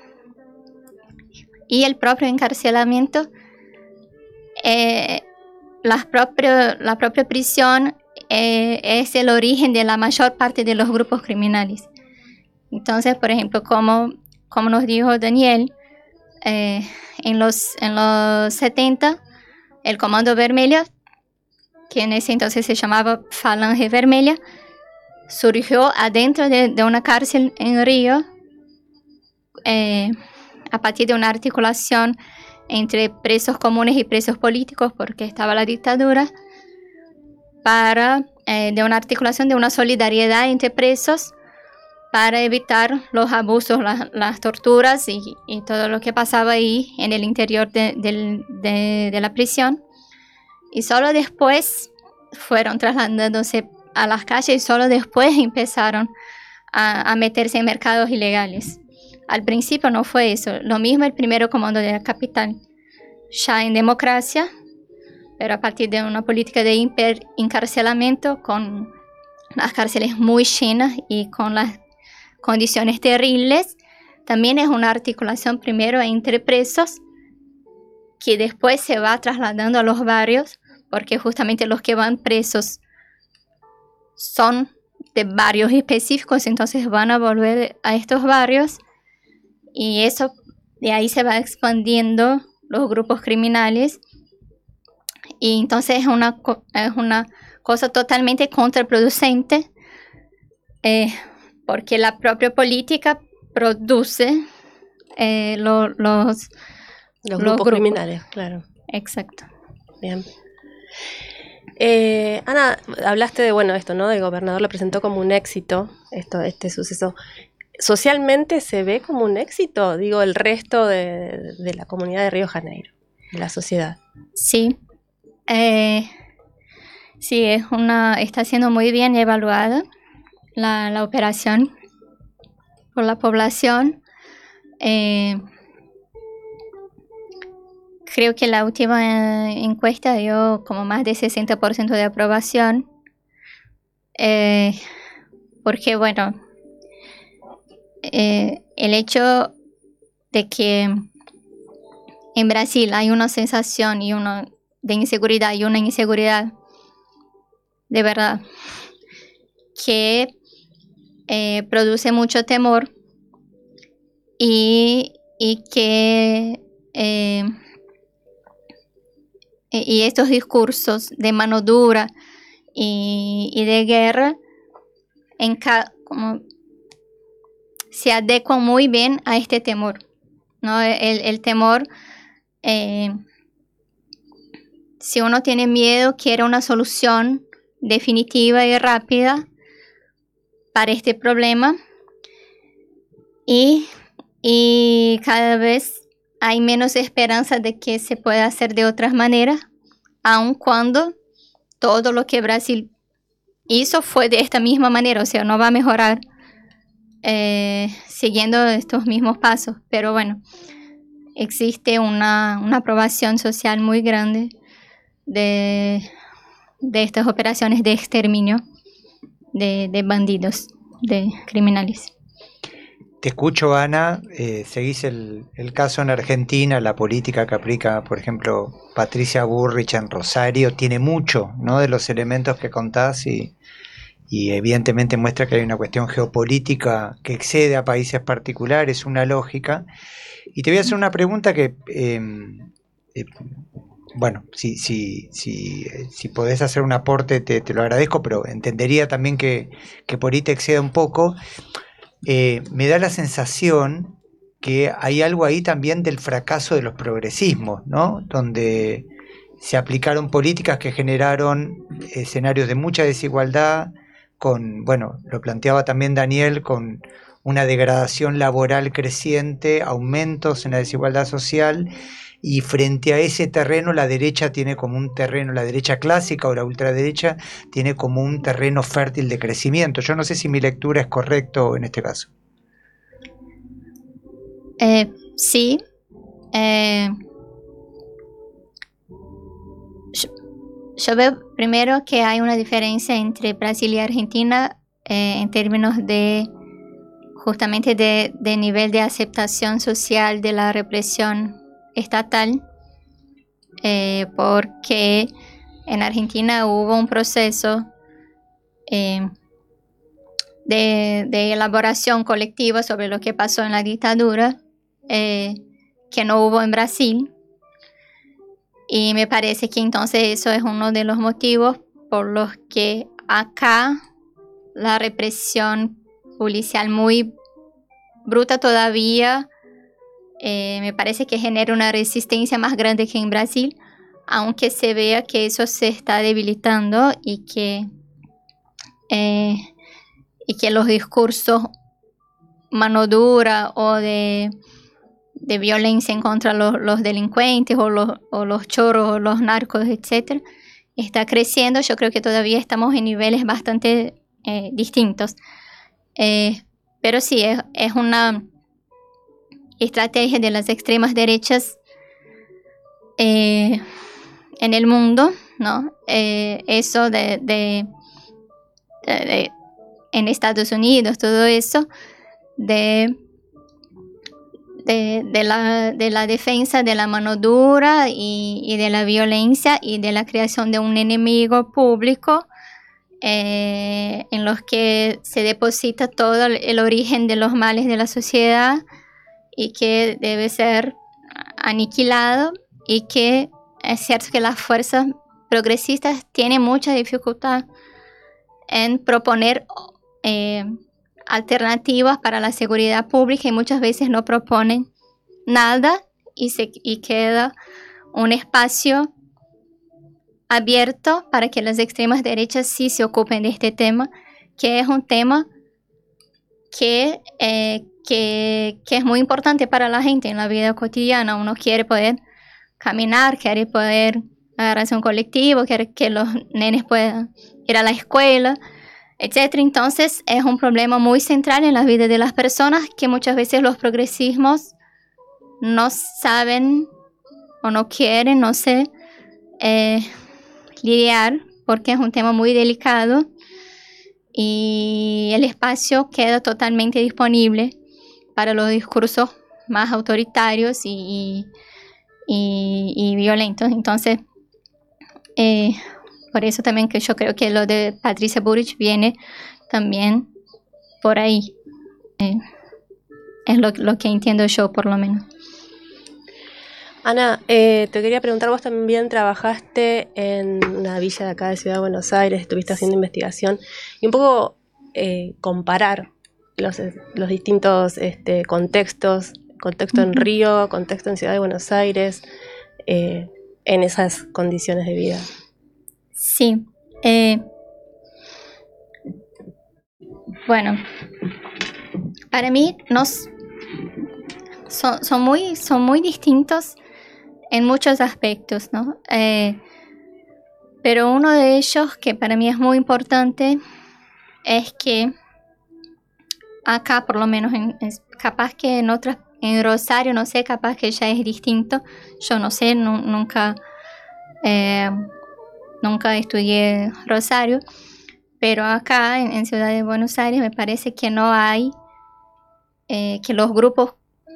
y el propio encarcelamiento, eh, la, propio, la propia prisión eh, es el origen de la mayor parte de los grupos criminales. Entonces, por ejemplo, como, como nos dijo Daniel, eh, en, los, en los setenta, el Comando Vermelho, que en ese entonces se llamaba Falange Vermelha, surgió adentro de, de una cárcel en Río, eh, a partir de una articulación entre presos comunes y presos políticos, porque estaba la dictadura, para, eh, de una articulación de una solidaridad entre presos para evitar los abusos, la, las torturas y, y todo lo que pasaba ahí en el interior de, de, de, de la prisión. Y solo después fueron trasladándose a las calles y solo después empezaron a, a meterse en mercados ilegales. Al principio no fue eso. Lo mismo el primero comando de la capital, ya en democracia, pero a partir de una política de hiper encarcelamiento, con las cárceles muy llenas y con las condiciones terribles. También es una articulación primero entre presos, que después se va trasladando a los barrios, porque justamente los que van presos son de barrios específicos, entonces van a volver a estos barrios, y eso, de ahí se va expandiendo los grupos criminales, y entonces es una, es una cosa totalmente contraproducente, eh, porque la propia política produce eh, lo, los, los, los grupos, grupos criminales, claro. Exacto. Bien. Eh, Ana, hablaste de, bueno, esto, ¿no? El gobernador lo presentó como un éxito, esto, este suceso. ¿Socialmente se ve como un éxito? Digo, el resto de, de la comunidad de Río de Janeiro, de la sociedad. Sí. Eh, sí, es una, está siendo muy bien evaluada la, la operación por la población. Eh, creo que la última encuesta dio como más de sesenta por ciento de aprobación, eh, porque bueno, eh, el hecho de que en Brasil hay una sensación y una de inseguridad y una inseguridad de verdad que eh, produce mucho temor, y, y que eh, y estos discursos de mano dura y, y de guerra en ca, como, se adecuan muy bien a este temor, ¿no? El, el temor, eh, si uno tiene miedo, quiere una solución definitiva y rápida para este problema, y, y cada vez hay menos esperanza de que se pueda hacer de otras maneras, aun cuando todo lo que Brasil hizo fue de esta misma manera, o sea, no va a mejorar eh, siguiendo estos mismos pasos, pero bueno, existe una, una aprobación social muy grande de, de estas operaciones de exterminio de, de bandidos, de criminales. Te escucho, Ana, eh, seguís el, el caso en Argentina, la política que aplica, por ejemplo, Patricia Bullrich en Rosario, tiene mucho, ¿no?, de los elementos que contás, y, y evidentemente muestra que hay una cuestión geopolítica que excede a países particulares, una lógica. Y te voy a hacer una pregunta que, eh, eh, bueno, si, si, si, si podés hacer un aporte te, te lo agradezco, pero entendería también que, que por ahí te exceda un poco. eh, me da la sensación que hay algo ahí también del fracaso de los progresismos, ¿no? Donde se aplicaron políticas que generaron escenarios de mucha desigualdad, con, bueno, lo planteaba también Daniel, con una degradación laboral creciente, aumentos en la desigualdad social, y frente a ese terreno la derecha tiene como un terreno, la derecha clásica o la ultraderecha tiene como un terreno fértil de crecimiento. Yo no sé si mi lectura es correcta en este caso. Eh, sí. Eh, yo, yo veo primero que hay una diferencia entre Brasil y Argentina eh, en términos de justamente de, de nivel de aceptación social de la represión estatal, eh, porque en Argentina hubo un proceso eh, de, de elaboración colectiva sobre lo que pasó en la dictadura, eh, que no hubo en Brasil, y me parece que entonces eso es uno de los motivos por los que acá la represión policial muy bruta todavía, eh, me parece que genera una resistencia más grande que en Brasil, aunque se vea que eso se está debilitando y que, eh, y que los discursos mano dura o de, de violencia en contra de los, los delincuentes o los, o los choros o los narcos, etcétera, está creciendo. Yo creo que todavía estamos en niveles bastante eh, distintos. Eh, pero sí, es, es una estrategia de las extremas derechas eh, en el mundo, ¿no? Eh, eso de, de, de, de en Estados Unidos, todo eso de, de, de, la, de la defensa de la mano dura y, y de la violencia y de la creación de un enemigo público eh, en los que se deposita todo el, el origen de los males de la sociedad y que debe ser aniquilado, y que es cierto que las fuerzas progresistas tienen mucha dificultad en proponer eh, alternativas para la seguridad pública, y muchas veces no proponen nada y, se, y queda un espacio abierto para que las extremas derechas sí se ocupen de este tema, que es un tema que, eh, que, que es muy importante para la gente en la vida cotidiana. Uno quiere poder caminar, quiere poder agarrarse un colectivo, quiere que los nenes puedan ir a la escuela, etcétera. Entonces es un problema muy central en la vida de las personas que muchas veces los progresismos no saben o no quieren, no sé, eh, lidiar, porque es un tema muy delicado y el espacio queda totalmente disponible para los discursos más autoritarios y, y, y violentos. Entonces, eh, por eso también que yo creo que lo de Patricia Bullrich viene también por ahí. Eh, es lo, lo que entiendo yo, por lo menos. Ana, eh, te quería preguntar, vos también trabajaste en una villa de acá de Ciudad de Buenos Aires, estuviste haciendo investigación, y un poco eh, comparar los, los distintos este, contextos, contexto en Río, contexto en Ciudad de Buenos Aires, eh, en esas condiciones de vida. Sí. Eh, bueno, para mí nos, son, son, muy, son muy distintos en muchos aspectos, ¿no? Eh, pero uno de ellos que para mí es muy importante es que acá, por lo menos, en, es capaz que en otras, en Rosario, no sé, capaz que ya es distinto. Yo no sé, nu, nunca, eh, nunca estudié Rosario, pero acá en, en Ciudad de Buenos Aires me parece que no hay, eh, que los grupos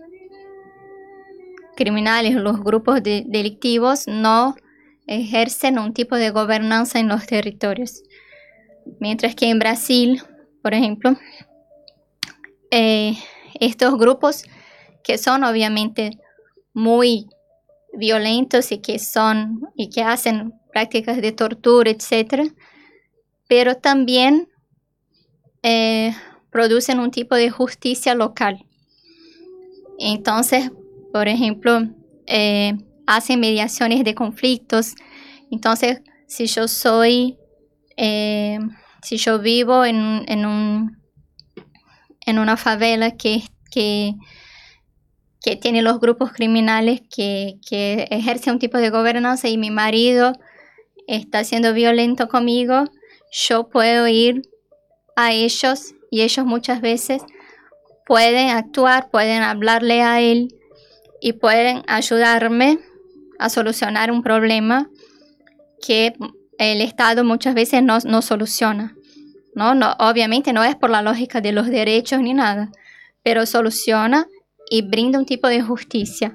criminales, los grupos de, delictivos no ejercen un tipo de gobernanza en los territorios. Mientras que en Brasil, por ejemplo, eh, estos grupos que son obviamente muy violentos y que son y que hacen prácticas de tortura, etcétera, pero también eh, producen un tipo de justicia local. Entonces, por ejemplo, eh, hacen mediaciones de conflictos. Entonces, si yo soy, eh, si yo vivo en, en, un, en una favela que, que, que tiene los grupos criminales que, que ejercen un tipo de gobernanza y mi marido está siendo violento conmigo, yo puedo ir a ellos y ellos muchas veces pueden actuar, pueden hablarle a él y pueden ayudarme a solucionar un problema que el Estado muchas veces no, no soluciona. ¿no? No, obviamente no es por la lógica de los derechos ni nada, pero soluciona y brinda un tipo de justicia.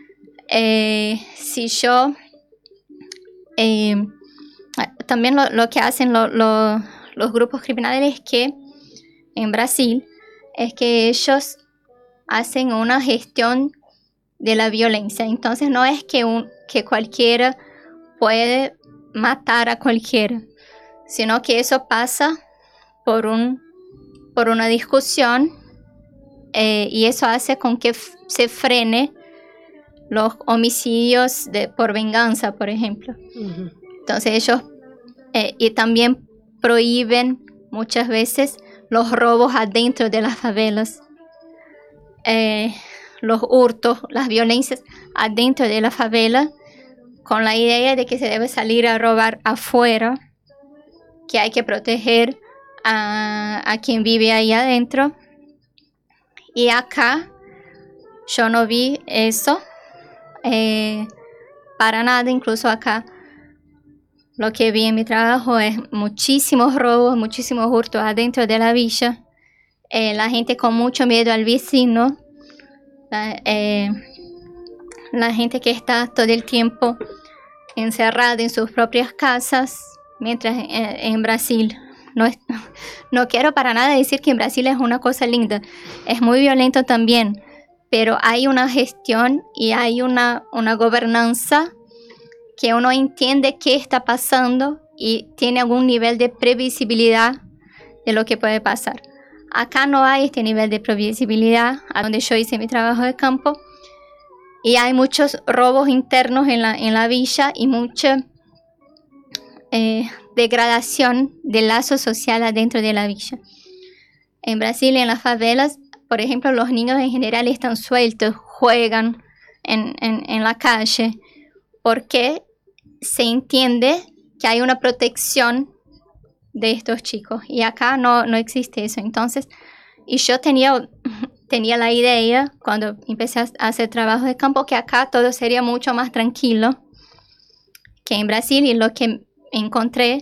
Eh, si yo... Eh, también lo, lo que hacen lo, lo, los grupos criminales es que en Brasil es que ellos hacen una gestión de la violencia. Entonces no es que, un, que cualquiera puede matar a cualquiera, sino que eso pasa por, un, por una discusión eh, y eso hace con que f- se frene los homicidios de, por venganza, por ejemplo. Uh-huh. Entonces ellos eh, y también prohíben muchas veces los robos adentro de las favelas, eh, los hurtos, las violencias adentro de la favela, con la idea de que se debe salir a robar afuera, que hay que proteger a, a quien vive ahí adentro. Y acá yo no vi eso eh, para nada, incluso acá lo que vi en mi trabajo es muchísimos robos, muchísimos hurtos adentro de la villa, eh, la gente con mucho miedo al vecino, la, eh, la gente que está todo el tiempo encerrada en sus propias casas, mientras en, en Brasil, no, es, no quiero para nada decir que en Brasil es una cosa linda, es muy violento también, pero hay una gestión y hay una, una gobernanza que uno entiende qué está pasando y tiene algún nivel de previsibilidad de lo que puede pasar. Acá no hay este nivel de previsibilidad, a donde yo hice mi trabajo de campo, y hay muchos robos internos en la, en la villa y mucha eh, degradación del lazo social adentro de la villa. En Brasil, en las favelas, por ejemplo, los niños en general están sueltos, juegan en, en, en la calle, porque se entiende que hay una protección de estos chicos y acá no, no existe eso. Entonces, y yo tenía, tenía la idea cuando empecé a hacer trabajo de campo que acá todo sería mucho más tranquilo que en Brasil, y lo que encontré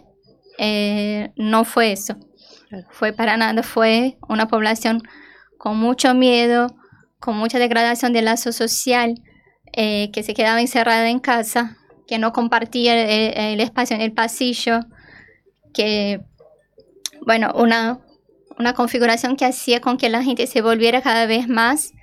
eh, no fue eso. Fue para nada, fue una población con mucho miedo, con mucha degradación del lazo social, eh, que se quedaba encerrada en casa, que no compartía el, el espacio en el pasillo, que, bueno, una, una configuración que hacía con que la gente se volviera cada vez más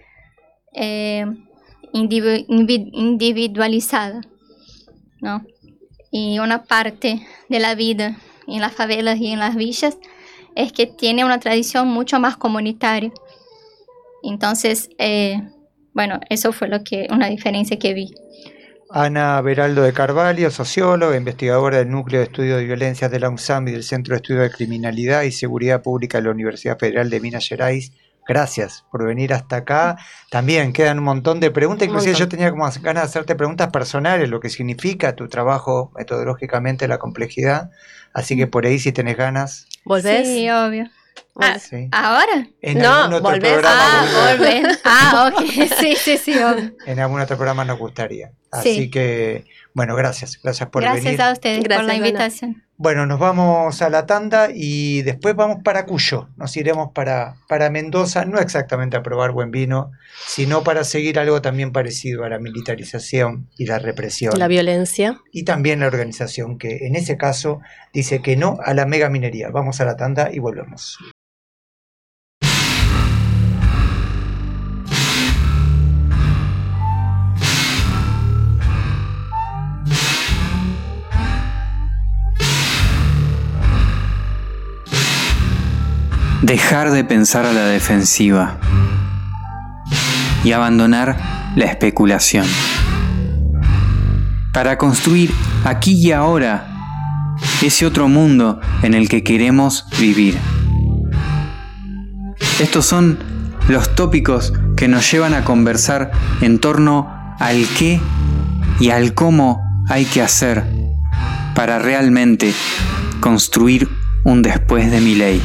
eh, individu- individualizada, ¿no? Y una parte de la vida en las favelas y en las villas es que tiene una tradición mucho más comunitaria. Entonces, eh, bueno, eso fue lo que una diferencia que vi. Ana Beraldo de Carvalho, socióloga, investigadora del Núcleo de Estudio de Violencias de la UNSAM y del Centro de Estudio de Criminalidad y Seguridad Pública de la Universidad Federal de Minas Gerais. Gracias por venir hasta acá. También quedan un montón de preguntas, inclusive yo tenía como ganas de hacerte preguntas personales, lo que significa tu trabajo metodológicamente, la complejidad, así que por ahí si tenés ganas. ¿Volvés? Sí, obvio. Ah, sí. ¿Ahora? En no, algún otro volvés. programa Ah, volvés. Ah, ok. Sí, sí, sí, obvio. En algún otro programa nos gustaría. Así Sí. que, bueno, gracias. Gracias por Gracias venir. a ustedes Gracias, por la Ana. invitación. Bueno, nos vamos a la tanda y después vamos para Cuyo. Nos iremos para, para Mendoza, no exactamente a probar buen vino, sino para seguir algo también parecido a la militarización y la represión. La violencia. Y también la organización que en ese caso dice que no a la megaminería. Vamos a la tanda y volvemos. dejar de pensar a la defensiva y abandonar la especulación, para construir aquí y ahora ese otro mundo en el que queremos vivir. Estos son los tópicos que nos llevan a conversar en torno al qué y al cómo hay que hacer para realmente construir un después de Milei.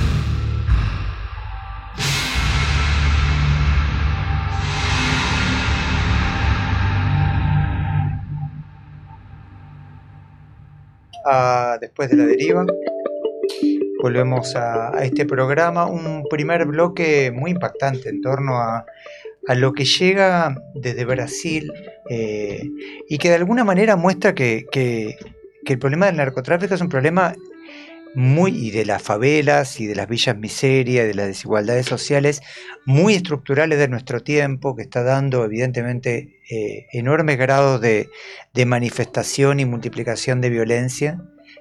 Ah, después de la deriva, volvemos a, a este programa, un primer bloque muy impactante en torno a, a lo que llega desde Brasil eh, y que de alguna manera muestra que, que, que el problema del narcotráfico es un problema muy, y de las favelas y de las villas miseria y de las desigualdades sociales muy estructurales de nuestro tiempo, que está dando evidentemente eh, enormes grados de, de manifestación y multiplicación de violencia,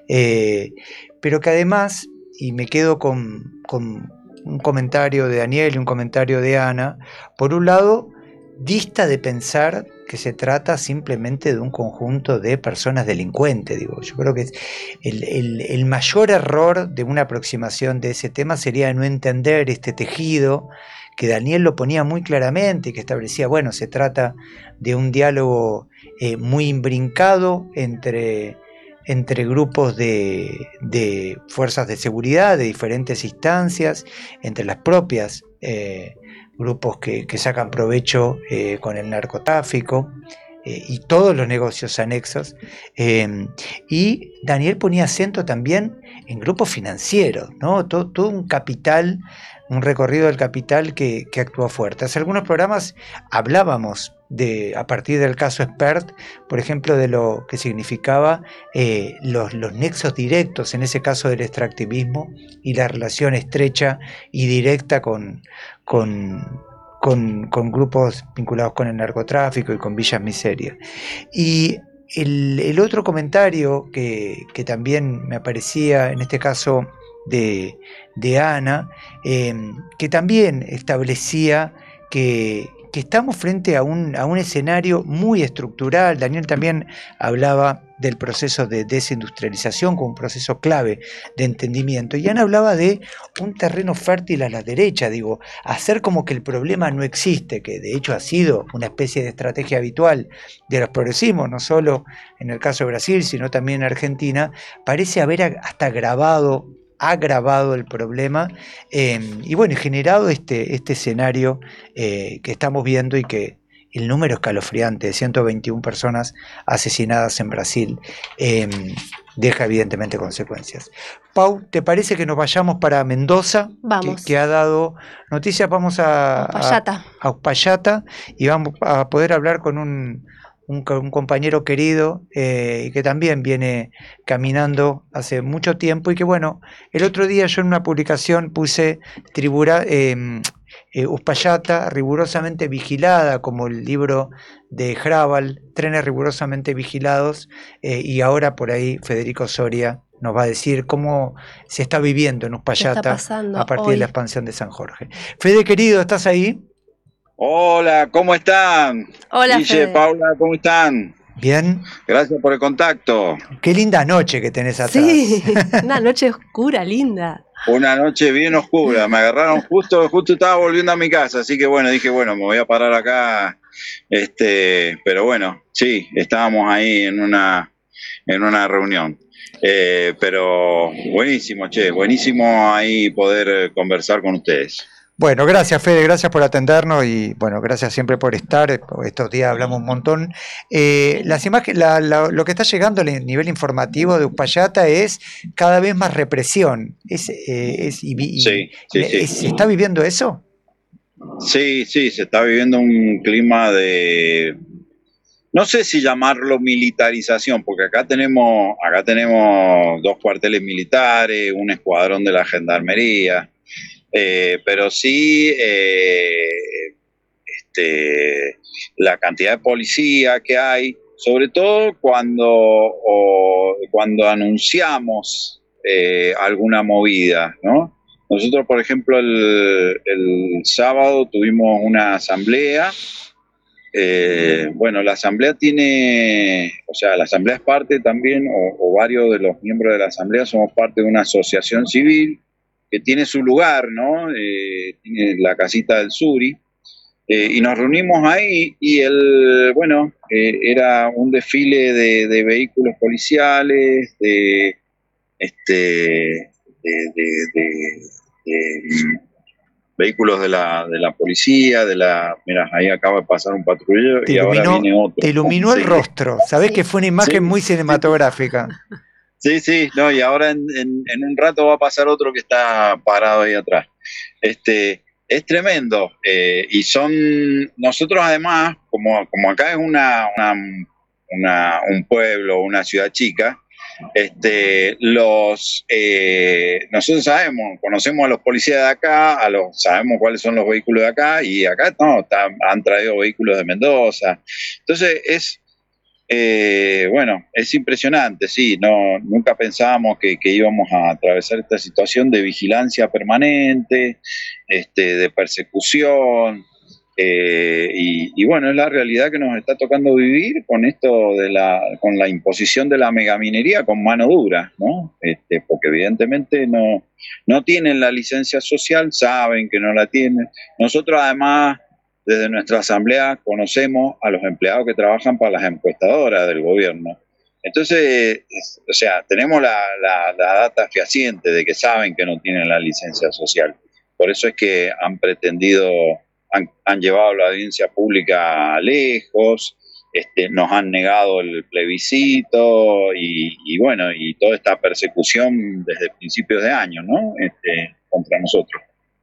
eh, pero que además, y me quedo con, con un comentario de Daniel y un comentario de Ana, por un lado, dista de pensar que se trata simplemente de un conjunto de personas delincuentes. Digo, yo creo que es el, el, el mayor error de una aproximación de ese tema sería no entender este tejido, que Daniel lo ponía muy claramente, que establecía, bueno, se trata de un diálogo eh, muy imbrincado entre, entre grupos de, de fuerzas de seguridad de diferentes instancias, entre las propias eh, grupos que, que sacan provecho eh, con el narcotráfico eh, y todos los negocios anexos. Eh, y Daniel ponía acento también en grupos financieros, ¿no? Todo, todo un capital, un recorrido del capital que, que actúa fuerte. Hace algunos programas hablábamos de, a partir del caso Expert, por ejemplo, de lo que significaba eh, los, los nexos directos, en ese caso del extractivismo, y la relación estrecha y directa con, con, con, con grupos vinculados con el narcotráfico y con villas miseria. Y el, el otro comentario que, que también me aparecía, en este caso de, de Ana, eh, que también establecía que que estamos frente a un, a un escenario muy estructural. Daniel también hablaba del proceso de desindustrialización como un proceso clave de entendimiento, y Ana hablaba de un terreno fértil a la derecha, digo, hacer como que el problema no existe, que de hecho ha sido una especie de estrategia habitual de los progresismos, no solo en el caso de Brasil, sino también en Argentina, parece haber hasta agravado ha agravado el problema eh, y bueno, y generado este, este escenario eh, que estamos viendo, y que el número escalofriante de ciento veintiuna personas asesinadas en Brasil eh, deja evidentemente consecuencias. Pau, ¿te parece que nos vayamos para Mendoza? Vamos. Que, que ha dado noticias. Vamos a Uspallata. a, a Uspallata y vamos a poder hablar con un Un, un compañero querido eh, que también viene caminando hace mucho tiempo, y que bueno, el otro día yo en una publicación puse tribura, eh, eh, Uspallata rigurosamente vigilada, como el libro de Hrabal, trenes rigurosamente vigilados, eh, y ahora por ahí Federico Soria nos va a decir cómo se está viviendo en Uspallata a partir hoy? de la expansión de San Jorge. Fede querido, ¿estás ahí? Hola, ¿cómo están? Hola, Guille, Fede. Paula, ¿cómo están? Bien. Gracias por el contacto. Qué linda noche que tenés atrás. Sí, una noche oscura, linda. Una noche bien oscura, me agarraron justo, justo estaba volviendo a mi casa, así que bueno, dije, bueno, me voy a parar acá, este, pero bueno, sí, estábamos ahí en una, en una reunión. Eh, pero buenísimo, che, buenísimo ahí poder conversar con ustedes. Bueno, gracias Fede, gracias por atendernos, y bueno, gracias siempre por estar. Estos días hablamos un montón. Eh, las imágenes, la, la, lo que está llegando a nivel informativo de Uspallata es cada vez más represión. Es, eh, es, y, y, sí, sí, es, sí. ¿Se está viviendo eso? Sí, sí, se está viviendo un clima de, no sé si llamarlo militarización, porque acá tenemos, acá tenemos dos cuarteles militares, un escuadrón de la gendarmería. Eh, pero sí eh, este, la cantidad de policía que hay, sobre todo cuando, o, cuando anunciamos eh, alguna movida, ¿no? Nosotros, por ejemplo, el, el sábado tuvimos una asamblea. Eh, bueno, la asamblea tiene, o sea, la asamblea es parte también, o, o varios de los miembros de la asamblea somos parte de una asociación civil que tiene su lugar, ¿no? Eh, tiene la casita del Suri, eh, y nos reunimos ahí y el, bueno, eh, era un desfile de, de vehículos policiales, de, este, de, de, de, de vehículos de la, de la policía, de la... Mira, ahí acaba de pasar un patrullero Te y ahora iluminó, viene otro. te iluminó el Sí. rostro. Sabés que fue una imagen Sí. muy cinematográfica. Sí, sí, no, y ahora en, en, en un rato va a pasar otro que está parado ahí atrás. Este, es tremendo, eh, y son, nosotros además, como, como acá es una, una, una, un pueblo, una ciudad chica, este, los, eh, nosotros sabemos, conocemos a los policías de acá, a los, sabemos cuáles son los vehículos de acá, y acá no, está, han traído vehículos de Mendoza. Entonces es... Eh, bueno, es impresionante, sí, no, nunca pensábamos que, que íbamos a atravesar esta situación de vigilancia permanente, este, de persecución, eh, y, y bueno, es la realidad que nos está tocando vivir con esto de la, con la imposición de la megaminería con mano dura, ¿no? Este, porque evidentemente no, no tienen la licencia social, saben que no la tienen. Nosotros además, desde nuestra asamblea conocemos a los empleados que trabajan para las encuestadoras del gobierno. Entonces, o sea, tenemos la, la, la data fehaciente de que saben que no tienen la licencia social. Por eso es que han pretendido, han, han llevado la audiencia pública lejos, este, nos han negado el plebiscito y, y bueno, y toda esta persecución desde principios de año, ¿no? Este, contra nosotros.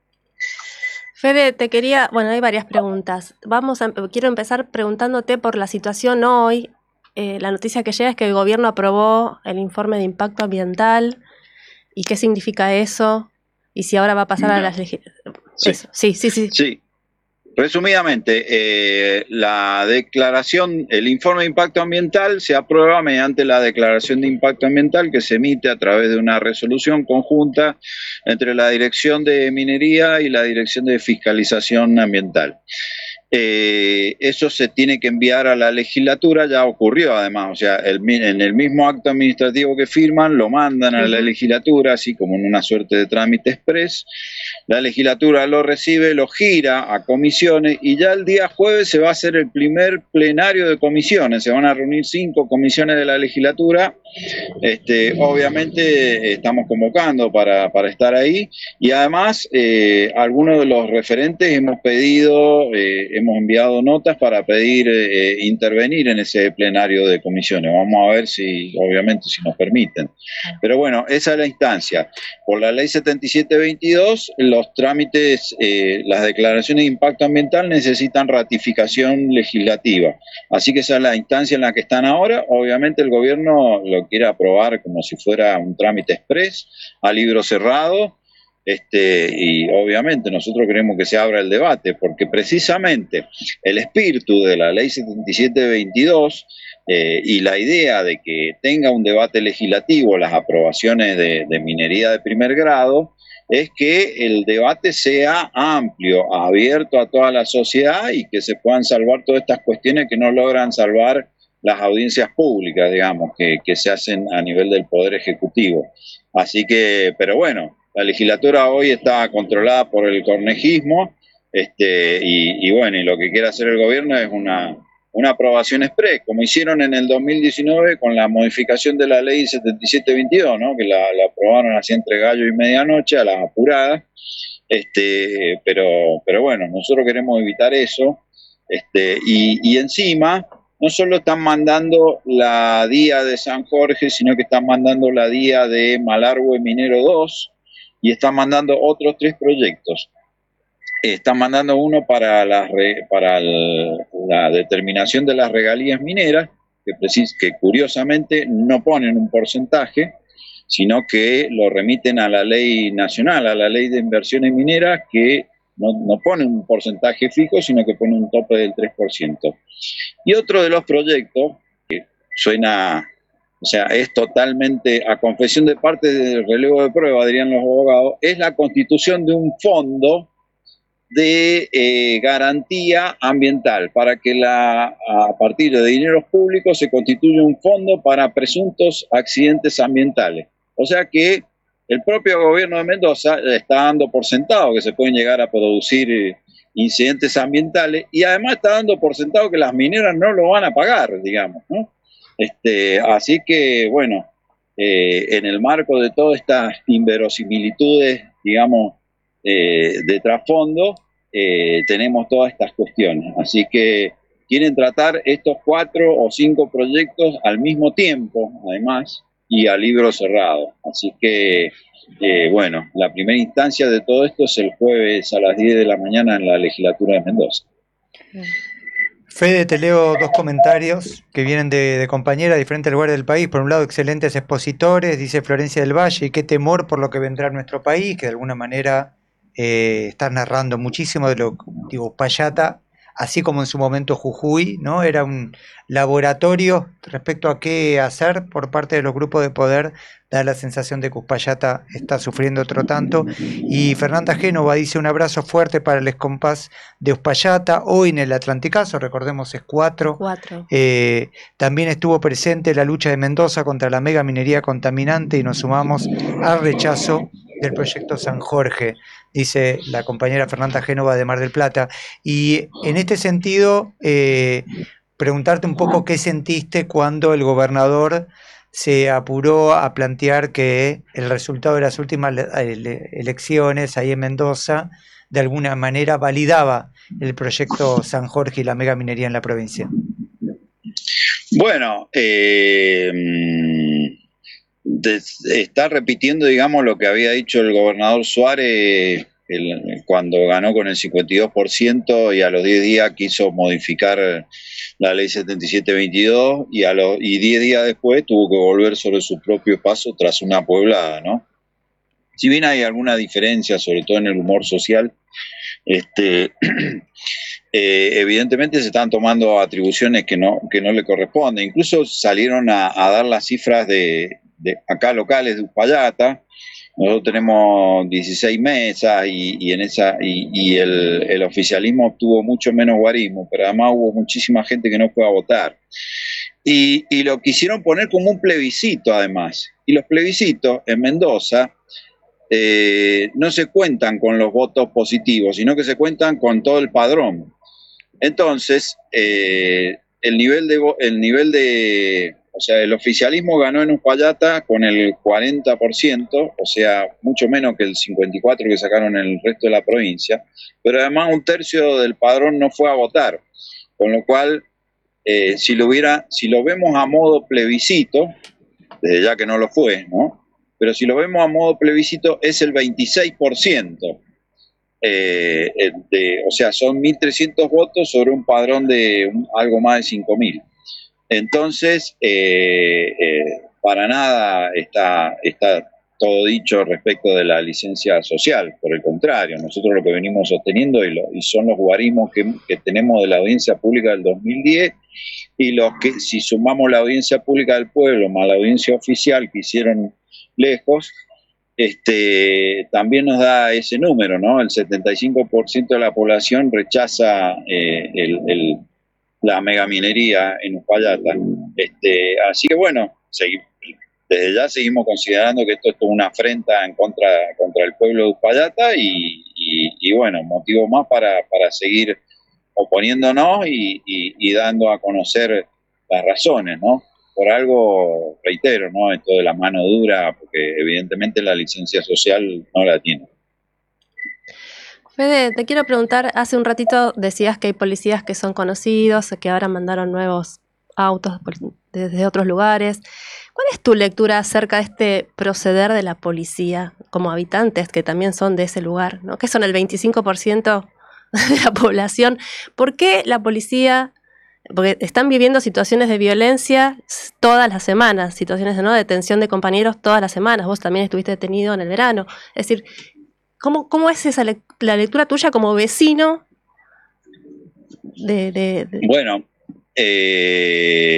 Fede, te quería, bueno, hay varias preguntas. Vamos a, quiero empezar preguntándote por la situación hoy. Eh, la noticia que llega es que el gobierno aprobó el informe de impacto ambiental. ¿Y qué significa eso? Y si ahora va a pasar no. a las legislaciones. Sí. sí, sí, sí. Sí. Resumidamente, eh, la declaración, el informe de impacto ambiental se aprueba mediante la declaración de impacto ambiental que se emite a través de una resolución conjunta entre la Dirección de Minería y la Dirección de Fiscalización Ambiental. Eh, eso se tiene que enviar a la legislatura, ya ocurrió además, o sea, el, en el mismo acto administrativo que firman, lo mandan a la legislatura, así como en una suerte de trámite express. La legislatura lo recibe, lo gira a comisiones y ya el día jueves se va a hacer el primer plenario de comisiones, se van a reunir cinco comisiones de la legislatura. Este, obviamente estamos convocando para, para estar ahí y además eh, algunos de los referentes hemos pedido, eh, hemos enviado notas para pedir eh, intervenir en ese plenario de comisiones. Vamos a ver si, obviamente, si nos permiten. Pero bueno, esa es la instancia. Por la ley setenta y siete veintidós, los trámites, eh, las declaraciones de impacto ambiental necesitan ratificación legislativa. Así que esa es la instancia en la que están ahora. Obviamente el gobierno lo quiere aprobar como si fuera un trámite express, a libro cerrado. Este, y obviamente nosotros queremos que se abra el debate, porque precisamente el espíritu de la ley setenta y siete veintidós eh, y la idea de que tenga un debate legislativo las aprobaciones de, de minería de primer grado es que el debate sea amplio, abierto a toda la sociedad y que se puedan salvar todas estas cuestiones que no logran salvar las audiencias públicas, digamos, que, que se hacen a nivel del Poder Ejecutivo. Así que, pero bueno, la legislatura hoy está controlada por el cornejismo, este, y, y bueno, y lo que quiere hacer el gobierno es una, una aprobación express, como hicieron en el dos mil diecinueve con la modificación de la ley setenta y siete veintidós, ¿no? Que la, la aprobaron así entre gallo y medianoche, a las apuradas, este, pero, pero bueno, nosotros queremos evitar eso, este, y, y encima no solo están mandando la D I A de San Jorge, sino que están mandando la D I A de Malargüe Minero dos, y están mandando otros tres proyectos. Están mandando uno para la, para el, la determinación de las regalías mineras, que, precis, que curiosamente no ponen un porcentaje, sino que lo remiten a la ley nacional, a la ley de inversiones mineras, que no, no pone un porcentaje fijo, sino que pone un tope del tres por ciento. Y otro de los proyectos, que suena o sea, es totalmente, a confesión de parte del relevo de prueba, dirían los abogados, es la constitución de un fondo de eh, garantía ambiental, para que la, a partir de dineros públicos se constituya un fondo para presuntos accidentes ambientales. O sea que el propio gobierno de Mendoza está dando por sentado que se pueden llegar a producir eh, incidentes ambientales, y además está dando por sentado que las mineras no lo van a pagar, digamos, ¿no? Este, así que, bueno, eh, en el marco de todas estas inverosimilitudes, digamos, eh, de trasfondo, eh, tenemos todas estas cuestiones. Así que quieren tratar estos cuatro o cinco proyectos al mismo tiempo, además, y a libro cerrado. Así que, eh, bueno, la primera instancia de todo esto es el jueves a las diez de la mañana en la legislatura de Mendoza. Fede, te leo dos comentarios que vienen de, de compañeras de diferentes lugares del país. Por un lado, excelentes expositores, dice Florencia del Valle, y qué temor por lo que vendrá en nuestro país, que de alguna manera eh, está narrando muchísimo de lo, digo, Uspallata, así como en su momento Jujuy, ¿no? Era un laboratorio respecto a qué hacer por parte de los grupos de poder, da la sensación de que Uspallata está sufriendo otro tanto. Y Fernanda Génova dice: un abrazo fuerte para el compás de Uspallata, hoy en el Atlanticazo, recordemos es cuatro. Cuatro. Eh, también estuvo presente la lucha de Mendoza contra la mega minería contaminante y nos sumamos al rechazo del proyecto San Jorge, dice la compañera Fernanda Génova de Mar del Plata. Y en este sentido, eh, preguntarte un poco qué sentiste cuando el gobernador se apuró a plantear que el resultado de las últimas elecciones ahí en Mendoza de alguna manera validaba el proyecto San Jorge y la mega minería en la provincia. Bueno, eh, de, está repitiendo, digamos, lo que había dicho el gobernador Suárez el, cuando ganó con el cincuenta y dos por ciento y a los diez días quiso modificar la ley setenta y siete veintidós y, a los, y diez días después tuvo que volver sobre su propio paso tras una pueblada, ¿no? Si bien hay alguna diferencia, sobre todo en el humor social, este, eh, evidentemente se están tomando atribuciones que no, que no le corresponden. Incluso salieron a, a dar las cifras de, de acá locales de Uspallata. Nosotros tenemos dieciséis mesas y, y, en esa, y, y el, el oficialismo obtuvo mucho menos guarismo, pero además hubo muchísima gente que no fue a votar. Y, y lo quisieron poner como un plebiscito además. Y los plebiscitos en Mendoza eh, no se cuentan con los votos positivos, sino que se cuentan con todo el padrón. Entonces, eh, el nivel de... El nivel de O sea, el oficialismo ganó en Uspallata con el cuarenta por ciento, o sea, mucho menos que el cincuenta y cuatro por ciento que sacaron en el resto de la provincia, pero además un tercio del padrón no fue a votar, con lo cual, eh, si lo hubiera, si lo vemos a modo plebiscito, desde ya que no lo fue, ¿no? Pero si lo vemos a modo plebiscito, es el veintiséis por ciento. Eh, de, o sea, son mil trescientos votos sobre un padrón de un, algo más de cinco mil. Entonces, eh, eh, para nada está, está todo dicho respecto de la licencia social, por el contrario, nosotros lo que venimos sosteniendo y, lo, y son los guarismos que, que tenemos de la audiencia pública del dos mil diez y los que, si sumamos la audiencia pública del pueblo más la audiencia oficial que hicieron lejos, este, también nos da ese número, ¿no? El setenta y cinco por ciento de la población rechaza eh, el... el la megaminería en Uspallata. Este, así que bueno, seguimos, desde ya seguimos considerando que esto es una afrenta en contra, contra el pueblo de Uspallata y, y, y bueno, motivo más para, para seguir oponiéndonos y, y, y dando a conocer las razones, ¿no? Por algo, reitero, ¿no? Esto de la mano dura, porque evidentemente la licencia social no la tiene. Fede, te quiero preguntar, hace un ratito decías que hay policías que son conocidos, que ahora mandaron nuevos autos desde otros lugares. ¿Cuál es tu lectura acerca de este proceder de la policía como habitantes que también son de ese lugar, ¿no? Que son el veinticinco por ciento de la población? ¿Por qué la policía? Porque están viviendo situaciones de violencia todas las semanas, situaciones de no detención de compañeros todas las semanas. Vos también estuviste detenido en el verano. Es decir, ¿Cómo, ¿Cómo es esa le la lectura tuya como vecino? De, de, de... Bueno, eh,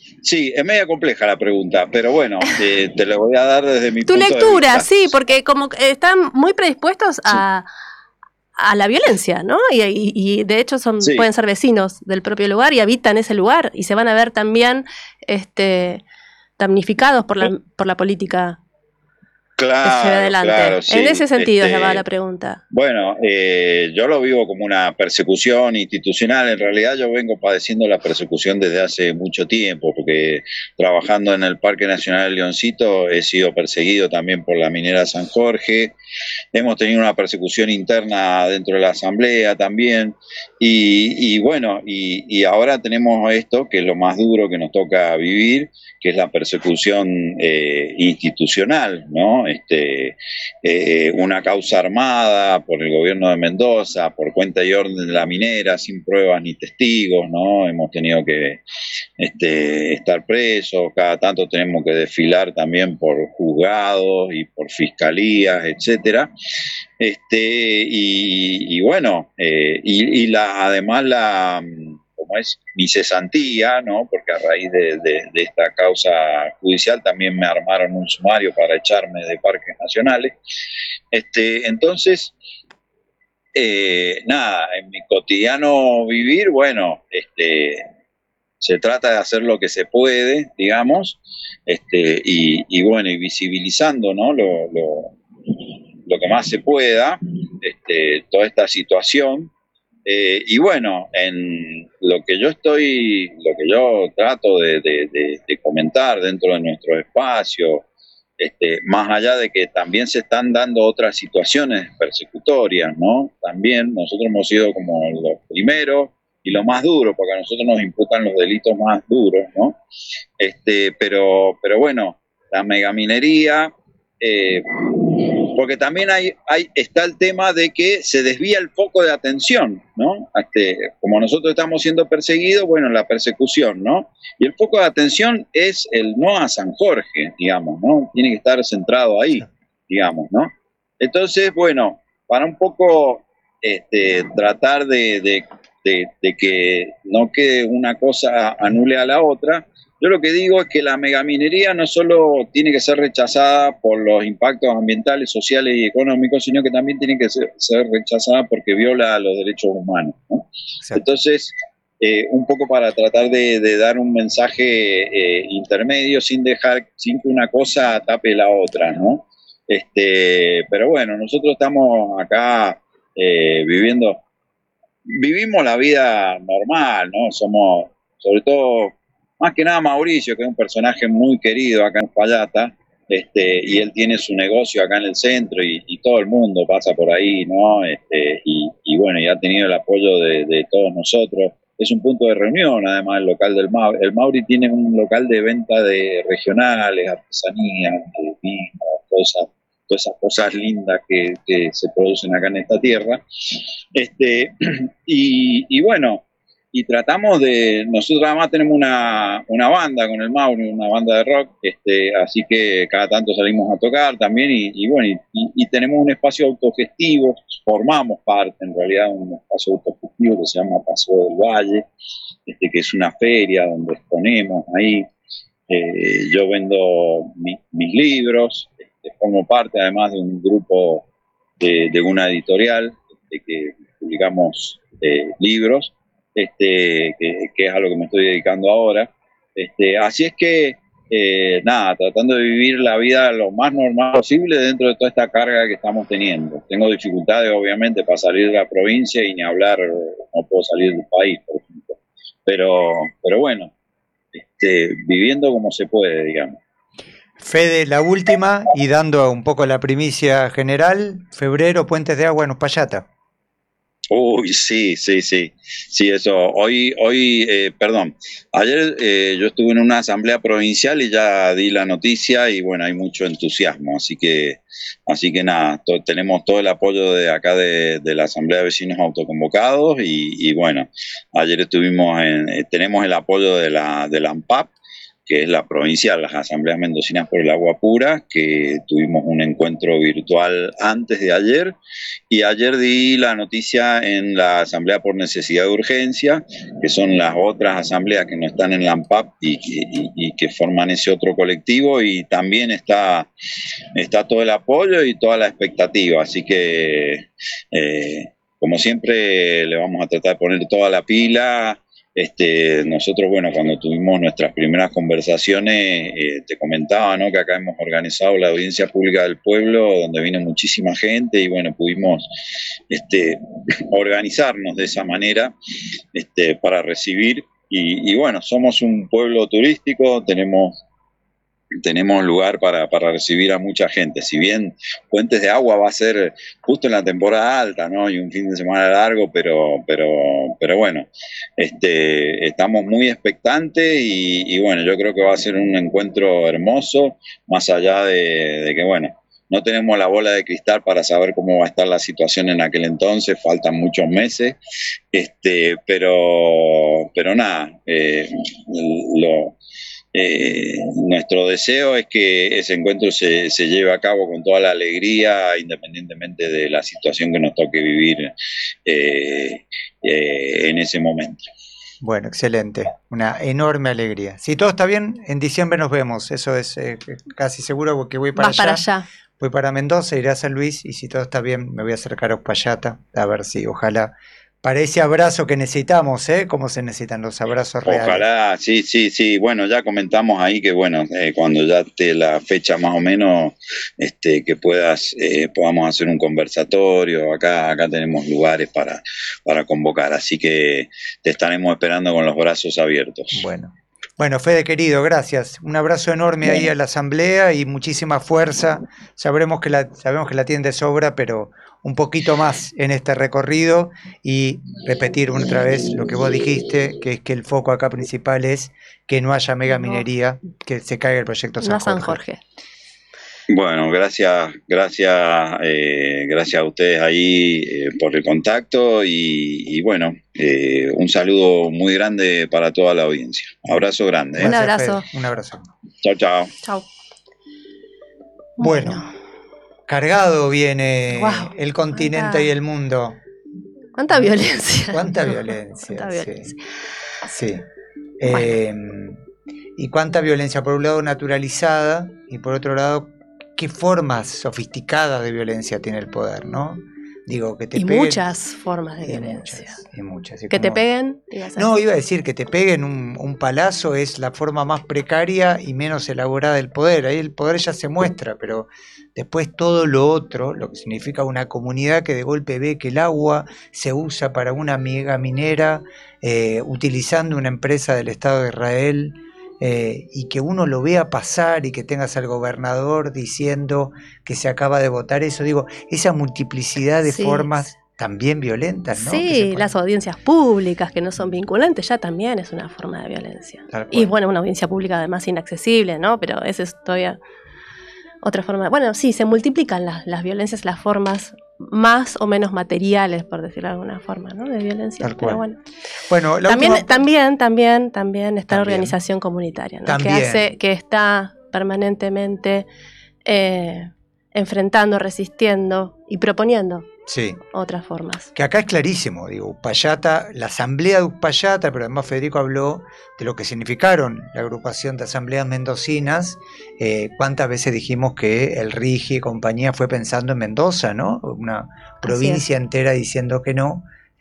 Sí, es media compleja la pregunta, pero bueno, eh, te la voy a dar desde mi tu punto lectura, de vista. sí, porque como que están muy predispuestos a, a la violencia, ¿no? Y, y, y de hecho son Sí. pueden ser vecinos del propio lugar y habitan ese lugar y se van a ver también este, damnificados por la, por la política que se lleve Claro, adelante. claro, sí. En ese sentido Este, se va la pregunta. Bueno, eh, yo lo vivo como una persecución institucional. En realidad yo vengo padeciendo la persecución desde hace mucho tiempo, porque trabajando en el Parque Nacional Leoncito he sido perseguido también por la minera San Jorge. Hemos tenido una persecución interna dentro de la Asamblea también. Y, y bueno, y, y ahora tenemos esto, que es lo más duro que nos toca vivir, que es la persecución eh, institucional, ¿no? Este, eh, una causa armada por el gobierno de Mendoza, por cuenta y orden de la minera, sin pruebas ni testigos, ¿no? Hemos tenido que este, estar presos, cada tanto tenemos que desfilar también por juzgados y por fiscalías, etcétera. Este, y, y bueno, eh, y, y la, además la... como es mi cesantía, ¿no? Porque a raíz de, de, de esta causa judicial también me armaron un sumario para echarme de parques nacionales. Este, entonces, eh, nada, en mi cotidiano vivir, bueno, este, se trata de hacer lo que se puede, digamos, este, y, y bueno, y visibilizando, ¿no? Lo, lo, lo que más se pueda, este, toda esta situación. Eh, y bueno, en lo que yo estoy, lo que yo trato de, de, de, de comentar dentro de nuestro espacio, este, más allá de que también se están dando otras situaciones persecutorias, ¿no? También nosotros hemos sido como los primeros y lo más duro, porque a nosotros nos imputan los delitos más duros, ¿no? Este, pero, pero bueno, la megaminería, eh, porque también hay, hay, está el tema de que se desvía el foco de atención, ¿no? Este, como nosotros estamos siendo perseguidos, bueno, la persecución, ¿no? Y el foco de atención es el no a San Jorge, digamos, ¿no? Tiene que estar centrado ahí, digamos, ¿no? Entonces, bueno, para un poco este, tratar de, de, de, de que no quede una cosa anule a la otra, yo lo que digo es que la megaminería no solo tiene que ser rechazada por los impactos ambientales, sociales y económicos, sino que también tiene que ser, ser rechazada porque viola los derechos humanos, ¿no? Entonces, eh, un poco para tratar de, de dar un mensaje eh, intermedio sin dejar, sin que una cosa tape la otra, ¿no? Este, pero bueno, nosotros estamos acá eh, viviendo, vivimos la vida normal, ¿no? Somos, sobre todo, más que nada Mauricio, que es un personaje muy querido acá en Uspallata, este, y él tiene su negocio acá en el centro y, y todo el mundo pasa por ahí, ¿no? Este, y, y bueno, y ha tenido el apoyo de, de todos nosotros. Es un punto de reunión, además, el local del Mauri. El Mauri tiene un local de venta de regionales, artesanías, de vino, todas esas, todas esas cosas lindas que, que se producen acá en esta tierra. Este, y, y bueno, y tratamos de, nosotros además tenemos una, una banda con el Mauri, una banda de rock, este, así que cada tanto salimos a tocar también y, y bueno, y, y tenemos un espacio autogestivo, formamos parte en realidad de un espacio autogestivo que se llama Paseo del Valle, este, que es una feria donde exponemos ahí, eh, yo vendo mi, mis libros, este, formo parte además de un grupo de, de una editorial este, que publicamos eh, libros, Este, que, que es a lo que me estoy dedicando ahora. Este, así es que, eh, nada, tratando de vivir la vida lo más normal posible dentro de toda esta carga que estamos teniendo. Tengo dificultades, obviamente, para salir de la provincia y ni hablar, no puedo salir del país, por ejemplo. Pero, pero bueno, este, viviendo como se puede, digamos. Fede, la última, y dando un poco la primicia general, febrero, Puentes de Agua en Uspallata. Uy, sí, sí, sí, sí, eso. Hoy, hoy, eh, perdón, ayer eh, yo estuve en una asamblea provincial y ya di la noticia y bueno, hay mucho entusiasmo, así que, así que nada, to- tenemos todo el apoyo de acá de, de la asamblea de vecinos autoconvocados y, y bueno, ayer estuvimos en, eh, tenemos el apoyo de la, de la ANPAP, que es la provincial, las Asambleas Mendocinas por el Agua Pura, que tuvimos un encuentro virtual antes de ayer, y ayer di la noticia en la Asamblea por Necesidad de Urgencia, que son las otras asambleas que no están en la ANPAP y que, y, y que forman ese otro colectivo, y también está, está todo el apoyo y toda la expectativa, así que eh, como siempre le vamos a tratar de poner toda la pila. Este, nosotros, bueno, cuando tuvimos nuestras primeras conversaciones, eh, te comentaba, ¿no?, que acá hemos organizado la audiencia pública del pueblo, donde vino muchísima gente y, bueno, pudimos este, organizarnos de esa manera este, para recibir. Y, y, bueno, somos un pueblo turístico, tenemos... tenemos lugar para, para recibir a mucha gente. Si bien Puentes de Agua va a ser justo en la temporada alta, ¿no?, y un fin de semana largo, pero, pero, pero bueno, este, estamos muy expectantes y, y bueno, yo creo que va a ser un encuentro hermoso, más allá de, de que, bueno, no tenemos la bola de cristal para saber cómo va a estar la situación en aquel entonces, faltan muchos meses, este, pero, pero nada, eh, lo... Eh, nuestro deseo es que ese encuentro se, se lleve a cabo con toda la alegría, independientemente de la situación que nos toque vivir eh, eh, en ese momento. Bueno, excelente, una enorme alegría. Si todo está bien, en diciembre nos vemos, eso es eh, casi seguro, porque voy para Vas allá, para allá. Voy para Mendoza, iré a San Luis, y si todo está bien me voy a acercar a Uspallata, a ver si ojalá para ese abrazo que necesitamos, ¿eh? ¿Cómo se necesitan los abrazos reales? Ojalá, sí, sí, sí. Bueno, ya comentamos ahí que, bueno, eh, cuando ya esté la fecha más o menos, este, que puedas, eh, podamos hacer un conversatorio. Acá, acá tenemos lugares para, para convocar, así que te estaremos esperando con los brazos abiertos. Bueno. Bueno, Fede querido, gracias. Un abrazo enorme Bueno. ahí a la asamblea y muchísima fuerza. Sabremos que la, sabemos que la tienen de sobra, pero un poquito más en este recorrido, y repetir otra vez lo que vos dijiste, que es que el foco acá principal es que no haya mega minería, que se caiga el proyecto San No Jorge. San Jorge. Bueno, gracias, gracias, eh, gracias a ustedes ahí eh, por el contacto y, y bueno, eh, un saludo muy grande para toda la audiencia. Abrazo grande. ¿eh? Un Gracias, abrazo. Fede. Un abrazo. Chao, chao. Chao. Bueno, cargado viene Wow, el continente cuánta- y el mundo. ¿Cuánta violencia? Cuánta violencia. Cuánta violencia. Sí. sí. Eh, y cuánta violencia, por un lado naturalizada, y por otro lado, qué formas sofisticadas de violencia tiene el poder, ¿no? Digo, que te Y peguen, muchas formas de y violencia. muchas, y muchas, y Que te como- peguen. ibas a No, decir. iba a decir que te peguen un, un palazo es la forma más precaria y menos elaborada del poder. Ahí el poder ya se muestra, pero después todo lo otro, lo que significa una comunidad que de golpe ve que el agua se usa para una mega minera, eh, utilizando una empresa del Estado de Israel, eh, y que uno lo vea pasar y que tengas al gobernador diciendo que se acaba de votar eso. Digo, esa multiplicidad de Sí. formas también violentas, ¿no? Que se Sí, pueden- las audiencias públicas que no son vinculantes ya también es una forma de violencia. Tal Y cual. bueno, una audiencia pública además inaccesible, ¿no? Pero esa es todavía otra forma. Bueno, sí, se multiplican las, las violencias, las formas más o menos materiales, por decirlo de alguna forma, ¿no? De violencia. Tal Pero cual. bueno. Bueno, la También, última- también, también, también está la También. organización comunitaria, ¿no? También. Que hace, que está permanentemente eh, enfrentando, resistiendo y proponiendo Sí, otras formas. que acá es clarísimo, digo, Uspallata, la asamblea de Uspallata, pero además Federico habló de lo que significaron la agrupación de asambleas mendocinas. Eh, cuántas veces dijimos que el Rigi y compañía fue pensando en Mendoza, ¿no? Una provincia entera diciendo que no,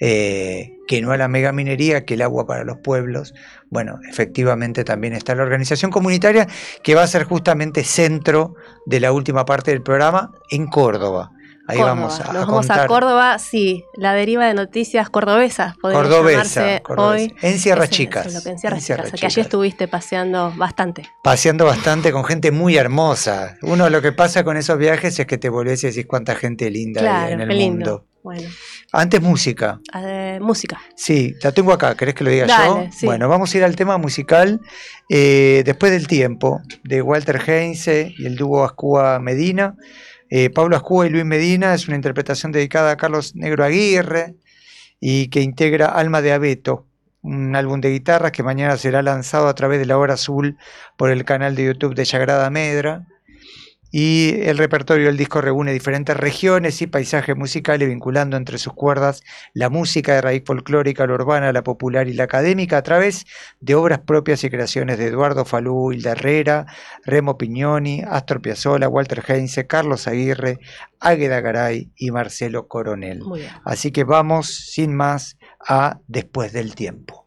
eh, que no a la megaminería, que el agua para los pueblos. Bueno, efectivamente también está la organización comunitaria, que va a ser justamente centro de la última parte del programa en Córdoba. Ahí Córdoba. vamos a, Nos a vamos contar. a Córdoba, sí, la deriva de noticias cordobesas, podría Cordobesa, llamarse cordobesa. hoy. En Sierra Ese- Chicas. eso es lo que en Sierra En Sierra Chicas, que allí Chicas. estuviste paseando bastante. Paseando bastante con gente muy hermosa. Uno lo que pasa con esos viajes es que te volvés y decís cuánta gente linda hay Claro, en el qué lindo. mundo. Bueno, Antes música. eh, música. Sí, la tengo acá, ¿querés que lo diga Dale, yo? sí. Bueno, vamos a ir al tema musical, eh, Después del tiempo, de Walter Heinze y el dúo Ascúa Medina. Eh, Pablo Ascúa y Luis Medina es una interpretación dedicada a Carlos Negro Aguirre y que integra Alma de Abeto, un álbum de guitarras que mañana será lanzado a través de La Hora Azul por el canal de YouTube de Yagrada Medra. Y el repertorio del disco reúne diferentes regiones y paisajes musicales, vinculando entre sus cuerdas la música de raíz folclórica, la urbana, la popular y la académica, a través de obras propias y creaciones de Eduardo Falú, Hilda Herrera, Remo Pignoni, Astor Piazzolla, Walter Heinze, Carlos Aguirre, Águeda Garay y Marcelo Coronel. Muy bien. Así que vamos, sin más, a Después del Tiempo.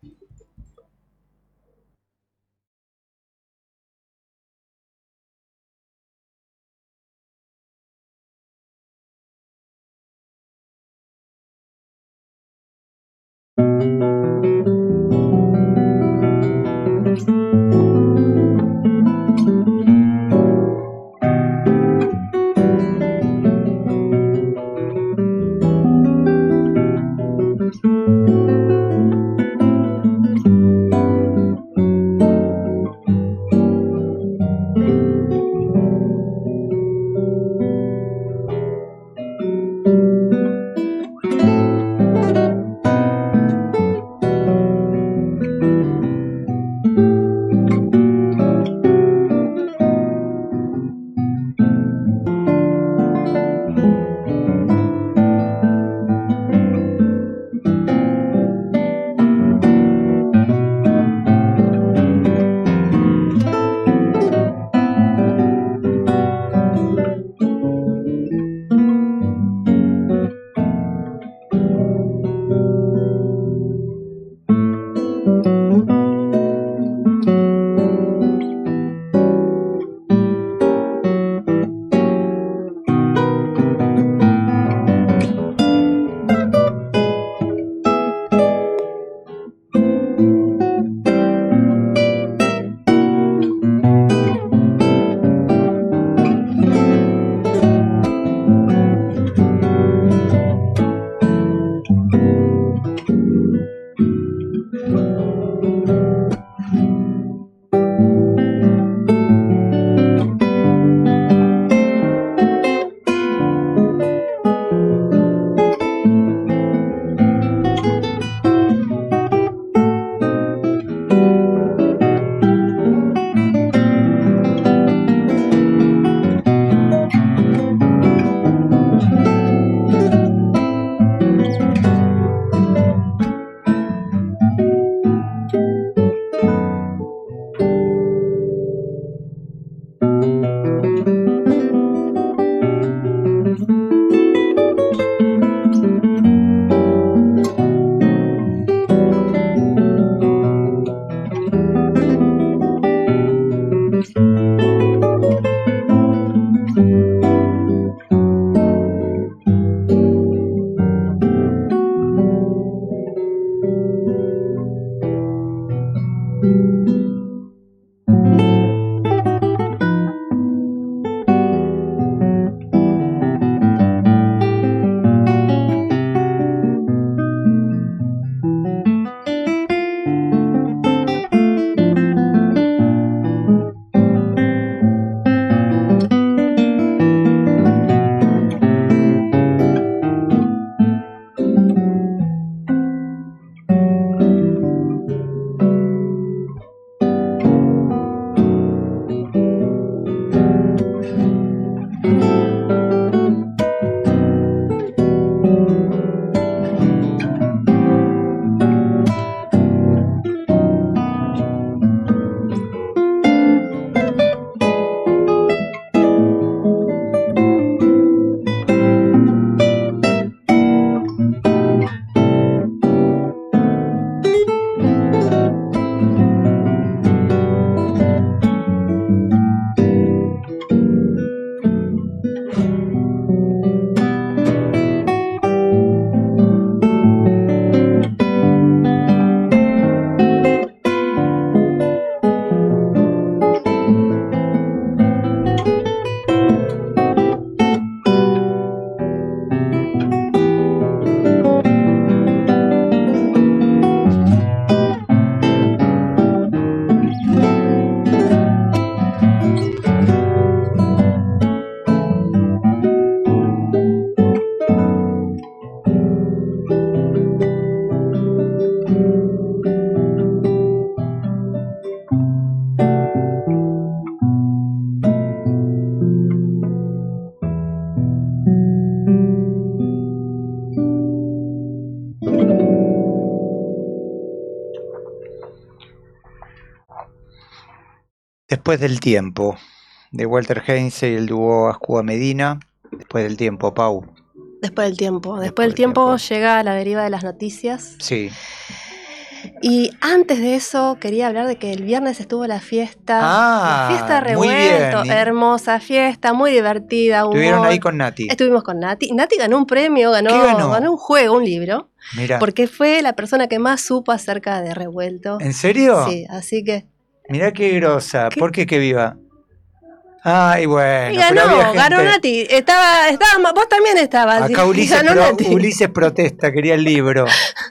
Después del tiempo, de Walter Heinze y el dúo Azcúa Medina. Después del tiempo, Pau. Después del tiempo. Después, Después del del tiempo, tiempo. llega La Deriva de las Noticias. Sí. Y antes de eso, quería hablar de que el viernes estuvo la fiesta. Ah, la fiesta de muy Revuelto. bien. Hermosa fiesta, muy divertida. Humor. Estuvieron ahí con Nati. Estuvimos con Nati. Nati ganó un premio, ganó, ¿Qué ganó? un juego, un libro. Mirá. Porque fue la persona que más supo acerca de Revuelto. ¿En serio? Sí, así que. Mirá qué grosa. ¿Qué? ¿Por qué que viva? Ay, bueno. Y pero había ganó, ganó gente- Nati. Estaba, estaba, vos también estabas. Acá y Ulises, ganó pro- Nati. Ulises protesta, quería el libro.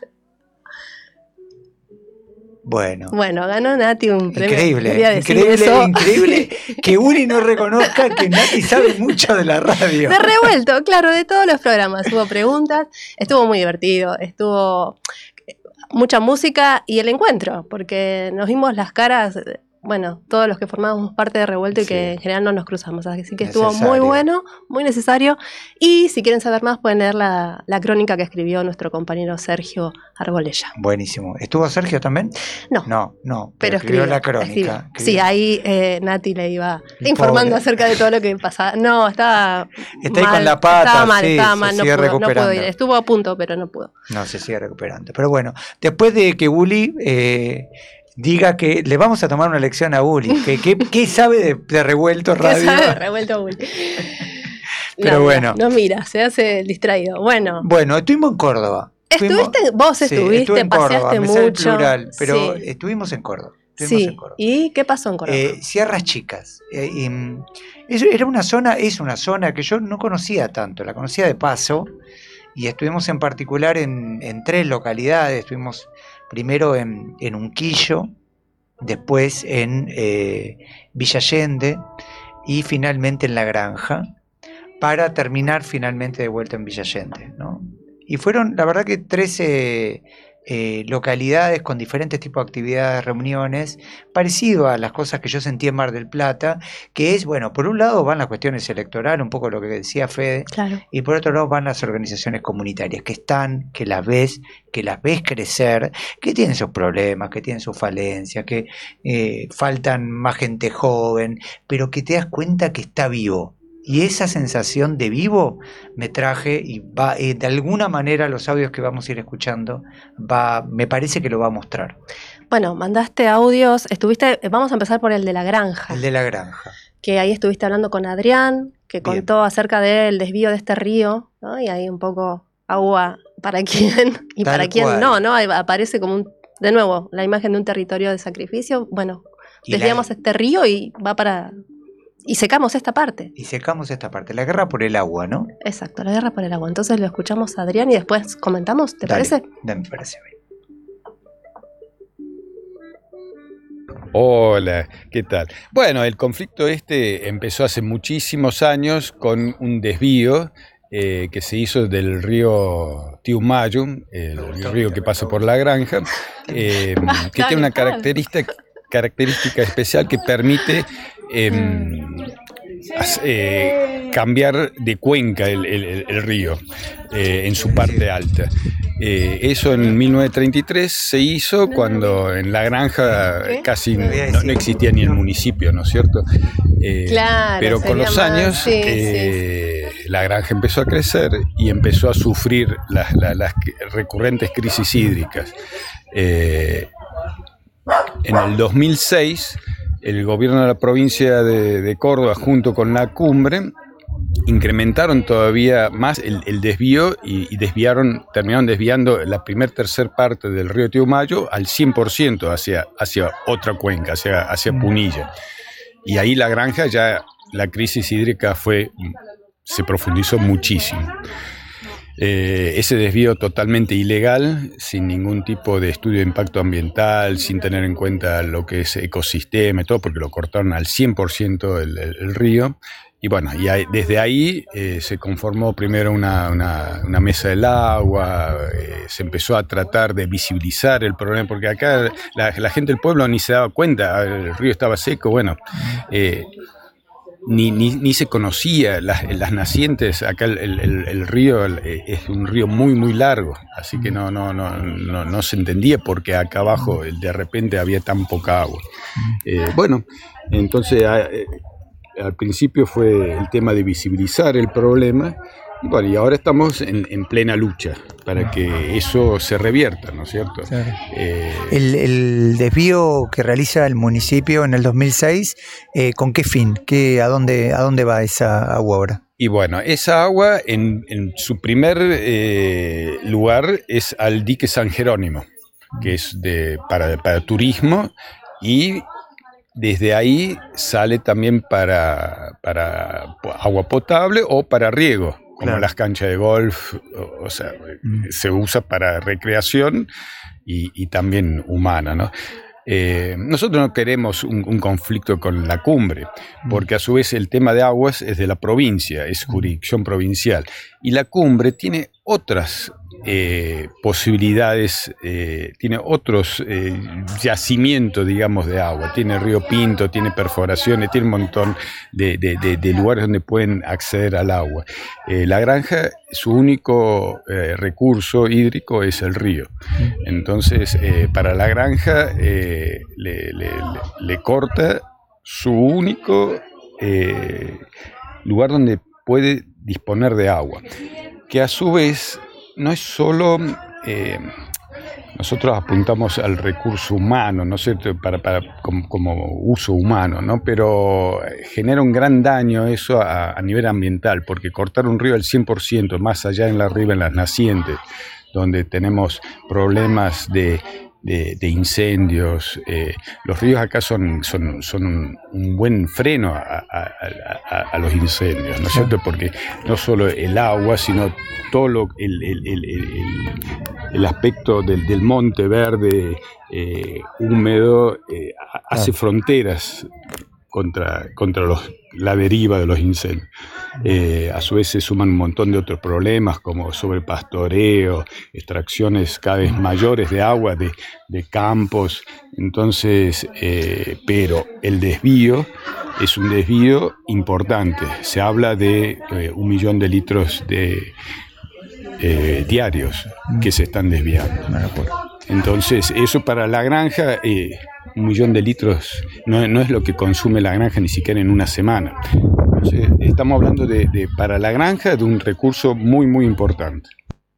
Bueno. Bueno, ganó Nati un premio. Increíble, Quería decir increíble, eso. increíble que Uli no reconozca que Nati sabe mucho de la radio. De Revuelto, claro, de todos los programas. Hubo preguntas, estuvo muy divertido, estuvo mucha música y el encuentro, porque nos vimos las caras, bueno, todos los que formábamos parte de Revuelto y Sí. que en general no nos cruzamos. Así que estuvo muy Necesario. bueno, muy necesario. Y si quieren saber más, pueden leer la, la crónica que escribió nuestro compañero Sergio Arbolella. Buenísimo. ¿Estuvo Sergio también? No. No, no. Pero escribió escribió la crónica. escribió. escribió. Sí, ahí eh, Nati le iba El informando pobre. acerca de todo lo que pasaba. No, estaba Está ahí mal, con la pata, estaba mal, sí, estaba se mal, no sigue pudo, no pudo recuperando. ir. Estuvo a punto, pero no pudo. No, se sigue recuperando. Pero bueno, después de que Uli eh, diga que le vamos a tomar una lección a Uli, que, que, que sabe de, de Revuelto ¿Qué Radio. sabe? Revuelto Bull. Pero No, bueno. No mira, se hace el distraído. Bueno, Bueno, estuvimos en Córdoba. Estuvimos- estuviste, vos Sí, estuviste, estuve en Córdoba, paseaste me sale el mucho. plural, pero sí, estuvimos en Córdoba. Estuvimos sí. en Córdoba. ¿Y qué pasó en Córdoba? Eh, Sierras Chicas. Eh, y, mm, eso era una zona, es una zona que yo no conocía tanto, la conocía de paso, y estuvimos en particular en, en tres localidades. Estuvimos primero en, en Unquillo, después en eh, Villa Allende y finalmente en La Granja, para terminar finalmente de vuelta en Villa Allende, ¿no? Y fueron, la verdad que trece eh, localidades con diferentes tipos de actividades, reuniones, parecido a las cosas que yo sentí en Mar del Plata, que es, bueno, por un lado van las cuestiones electorales, un poco lo que decía Fede, Claro. y por otro lado van las organizaciones comunitarias, que están, que las ves, que las ves crecer, que tienen sus problemas, que tienen sus falencias, que eh, faltan más gente joven, pero que te das cuenta que está vivo. Y esa sensación de vivo me traje y va, eh, de alguna manera los audios que vamos a ir escuchando, va, me parece que lo va a mostrar. Bueno, mandaste audios, estuviste, vamos a empezar por el de La Granja, El de La Granja. que ahí estuviste hablando con Adrián, que Bien. contó acerca del desvío de este río, ¿no? Y ahí un poco agua para quién y Tal para quién cual. no, ¿no? Ahí aparece como un, de nuevo, la imagen de un territorio de sacrificio. Bueno, Y la- desviamos este río y va para... Y secamos esta parte. Y secamos esta parte, la guerra por el agua, ¿no? Exacto, la guerra por el agua. Entonces lo escuchamos a Adrián y después comentamos, ¿te Dale, parece? dale, me parece bien. Hola, ¿qué tal? Bueno, el conflicto este empezó hace muchísimos años con un desvío eh, que se hizo del río Tiumayo, el, el río que pasa por La Granja, eh, que tiene una característica, característica especial que permite eh, as- eh, cambiar de cuenca el, el- el río eh, en su parte alta. Eh, eso en mil novecientos treinta y tres se hizo cuando en La Granja casi no, no existía ni el municipio, ¿no es cierto? Eh, Claro, pero con sería los más- años sí, eh, La Granja empezó a crecer y empezó a sufrir las, las- las recurrentes crisis hídricas. Eh, en el dos mil seis, el gobierno de la provincia de, de Córdoba, junto con la cumbre, incrementaron todavía más el, el desvío y, y desviaron, terminaron desviando la primer tercer parte del río Tiumayo al cien por ciento hacia, hacia otra cuenca, hacia, hacia Punilla. Y ahí La Granja ya la crisis hídrica fue, se profundizó muchísimo. Eh, ese desvío totalmente ilegal, sin ningún tipo de estudio de impacto ambiental, sin tener en cuenta lo que es ecosistema y todo, porque lo cortaron al cien por ciento el, el, el río. Y bueno, y ahí, desde ahí eh, se conformó primero una, una, una mesa del agua, eh, se empezó a tratar de visibilizar el problema, porque acá la, la gente del pueblo ni se daba cuenta, el río estaba seco, bueno. Eh, ni, ni, ni se conocía las, las nacientes. Acá el, el, el río es un río muy muy largo, así que no, no, no, no, no se entendía por qué acá abajo de repente había tan poca agua. Eh, bueno, entonces a, eh, al principio fue el tema de visibilizar el problema. Y bueno, y ahora estamos en, en plena lucha para que eso se revierta, ¿no es cierto? Claro. Eh, el, el desvío que realiza el municipio en el dos mil seis, eh, ¿con qué fin? ¿Qué, a, dónde, ¿A dónde va esa agua ahora? Y bueno, esa agua en, en su primer eh, lugar es al dique San Jerónimo, que es de, para, para turismo, y desde ahí sale también para, para agua potable o para riego, como claro. las canchas de golf, o, o sea, mm. se usa para recreación y, y también humana, ¿no? Eh, nosotros no queremos un, un conflicto con la cumbre, porque a su vez el tema de aguas es de la provincia, es jurisdicción provincial, y la cumbre tiene otras eh, posibilidades, eh, tiene otros eh, yacimientos, digamos, de agua, tiene Río Pinto, tiene perforaciones, tiene un montón de, de, de, de lugares donde pueden acceder al agua. Eh, la granja, su único eh, recurso hídrico es el río, entonces eh, para la granja eh, le, le, le, le corta su único eh, lugar donde puede disponer de agua, que a su vez no es solo, eh, nosotros apuntamos al recurso humano, ¿no es cierto?, para, para, como, como uso humano, ¿no? Pero genera un gran daño eso a, a nivel ambiental, porque cortar un río al cien por ciento, más allá en la arriba, en las nacientes, donde tenemos problemas de... De, de incendios, eh, los ríos acá son, son, son un, un buen freno a, a, a, a los incendios, ¿no es cierto? Porque no solo el agua, sino todo lo, el, el, el, el, el aspecto del, del monte verde, eh, húmedo, eh, hace fronteras contra, contra los, la deriva de los incendios. Eh, a su vez se suman un montón de otros problemas como sobrepastoreo, extracciones cada vez mayores de agua de, de campos. Entonces, eh, pero el desvío es un desvío importante. Se habla de eh, un millón de litros de, eh, diarios que se están desviando. Entonces, eso para la granja, eh, un millón de litros no, no es lo que consume la granja ni siquiera en una semana. Entonces, estamos hablando de, de, para la granja, de un recurso muy, muy importante.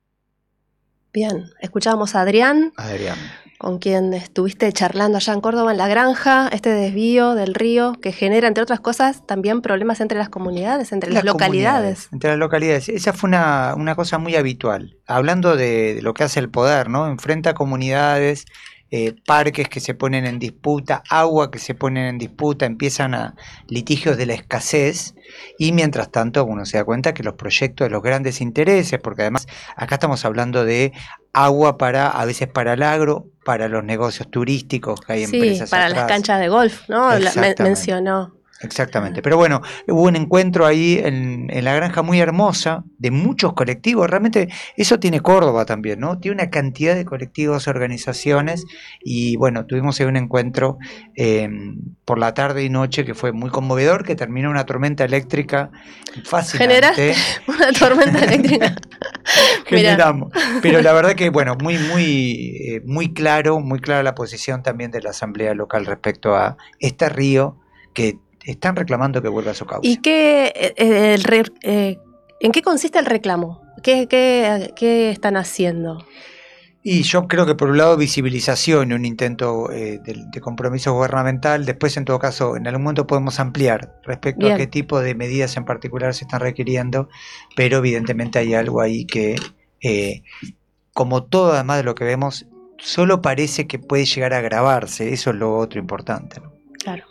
Bien, escuchábamos a Adrián, Adrián, con quien estuviste charlando allá en Córdoba, en la granja, este desvío del río que genera, entre otras cosas, también problemas entre las comunidades, entre las, las localidades. Entre las localidades. Esa fue una, una cosa muy habitual. Hablando de, de lo que hace el poder, ¿no? Enfrenta comunidades, eh, parques que se ponen en disputa, agua que se ponen en disputa, empiezan a litigios de la escasez, y mientras tanto uno se da cuenta que los proyectos de los grandes intereses, porque además acá estamos hablando de agua para, a veces para el agro, para los negocios turísticos que hay sí, empresas para atrás. Las canchas de golf, ¿no? La, men- mencionó. Exactamente, pero bueno, hubo un encuentro ahí en, en la granja muy hermosa de muchos colectivos, realmente eso tiene Córdoba también, ¿no? Tiene una cantidad de colectivos, organizaciones, y bueno, tuvimos ahí un encuentro eh, por la tarde y noche que fue muy conmovedor, que terminó una tormenta eléctrica fascinante. ¿Generaste una tormenta eléctrica? Generamos, pero la verdad que bueno, muy, muy, eh, muy claro, muy clara la posición también de la asamblea local respecto a este río que están reclamando que vuelva a su cauce. ¿Y qué, eh, el re, eh, en qué consiste el reclamo? ¿Qué, qué, qué están haciendo? Y yo creo que por un lado visibilización y un intento eh, de, de compromiso gubernamental, después en todo caso en algún momento podemos ampliar respecto Bien. a qué tipo de medidas en particular se están requiriendo, pero evidentemente hay algo ahí que, eh, como todo además de lo que vemos, solo parece que puede llegar a agravarse, eso es lo otro importante, ¿no? Claro.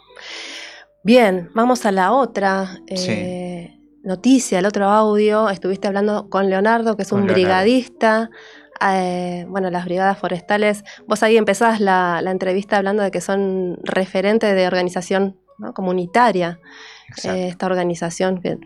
Bien, vamos a la otra eh, sí. noticia, el otro audio. Estuviste hablando con Leonardo, que es con un Leonardo. brigadista. Eh, bueno, las brigadas forestales. Vos ahí empezás la, la entrevista hablando de que son referentes de organización, ¿no? comunitaria. Eh, esta organización. Que,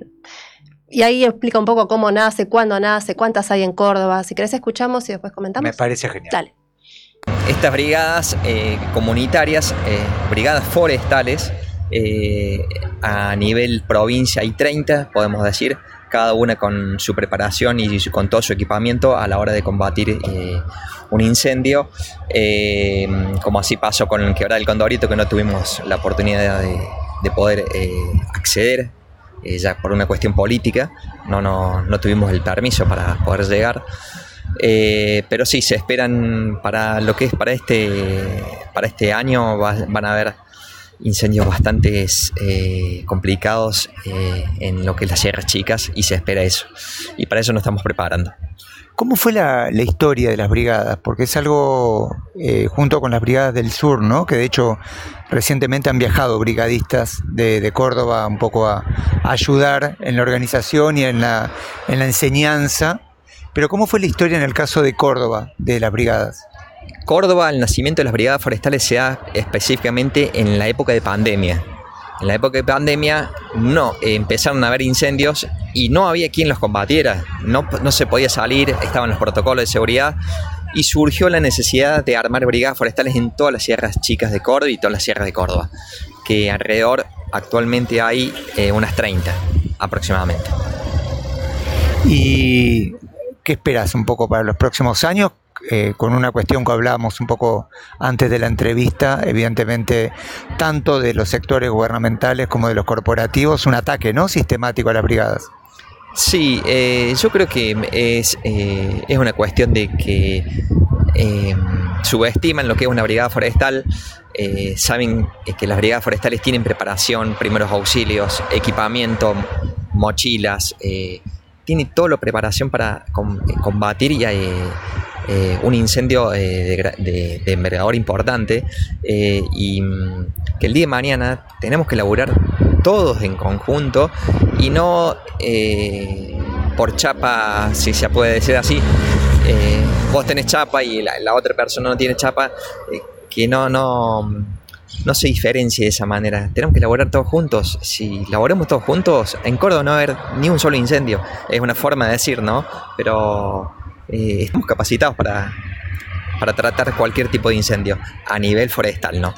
y ahí explica un poco cómo nace, cuándo nace, cuántas hay en Córdoba. Si querés escuchamos y después comentamos. Me parece genial. Dale. Estas brigadas eh, comunitarias, eh, brigadas forestales, Eh, a nivel provincia hay treinta, podemos decir, cada una con su preparación y con todo su equipamiento a la hora de combatir eh, un incendio, eh, como así pasó con el Quebrada del Condorito, que no tuvimos la oportunidad de, de poder eh, acceder, eh, ya por una cuestión política, no, no, no tuvimos el permiso para poder llegar. Eh, pero sí, se esperan para lo que es para este, para este año, va, van a haber incendios bastante eh, complicados eh, en lo que es las Sierras Chicas, y se espera eso, y para eso nos estamos preparando. ¿Cómo fue la, la historia de las brigadas? Porque es algo eh, junto con las brigadas del sur, ¿no? Que de hecho recientemente han viajado brigadistas de, de Córdoba un poco a, a ayudar en la organización y en la, en la enseñanza. Pero ¿cómo fue la historia en el caso de Córdoba, de las brigadas? Córdoba, el nacimiento de las brigadas forestales se da específicamente en la época de pandemia. En la época de pandemia no eh, empezaron a haber incendios y no había quien los combatiera. No, no se podía salir, estaban los protocolos de seguridad y surgió la necesidad de armar brigadas forestales en todas las sierras chicas de Córdoba y todas las sierras de Córdoba, que alrededor actualmente hay eh, unas treinta aproximadamente. ¿Y qué esperas un poco para los próximos años? Eh, con una cuestión que hablábamos un poco antes de la entrevista, evidentemente tanto de los sectores gubernamentales como de los corporativos, un ataque, ¿no?, sistemático a las brigadas. Sí, eh, yo creo que es, eh, es una cuestión de que eh, subestiman lo que es una brigada forestal. Eh, saben que las brigadas forestales tienen preparación, primeros auxilios, equipamiento, mochilas, eh, tiene toda la preparación para com- combatir y eh, eh, un incendio eh, de, de, de envergadura importante, eh, y mm, que el día de mañana tenemos que laburar todos en conjunto y no eh, por chapa, si se puede decir así, eh, vos tenés chapa y la, la otra persona no tiene chapa, eh, que no, no, no se diferencie de esa manera. Tenemos que laburar todos juntos. Si laboramos todos juntos, en Córdoba no va a haber ni un solo incendio. Es una forma de decir, ¿no? Pero eh, estamos capacitados para, para tratar cualquier tipo de incendio a nivel forestal, ¿no?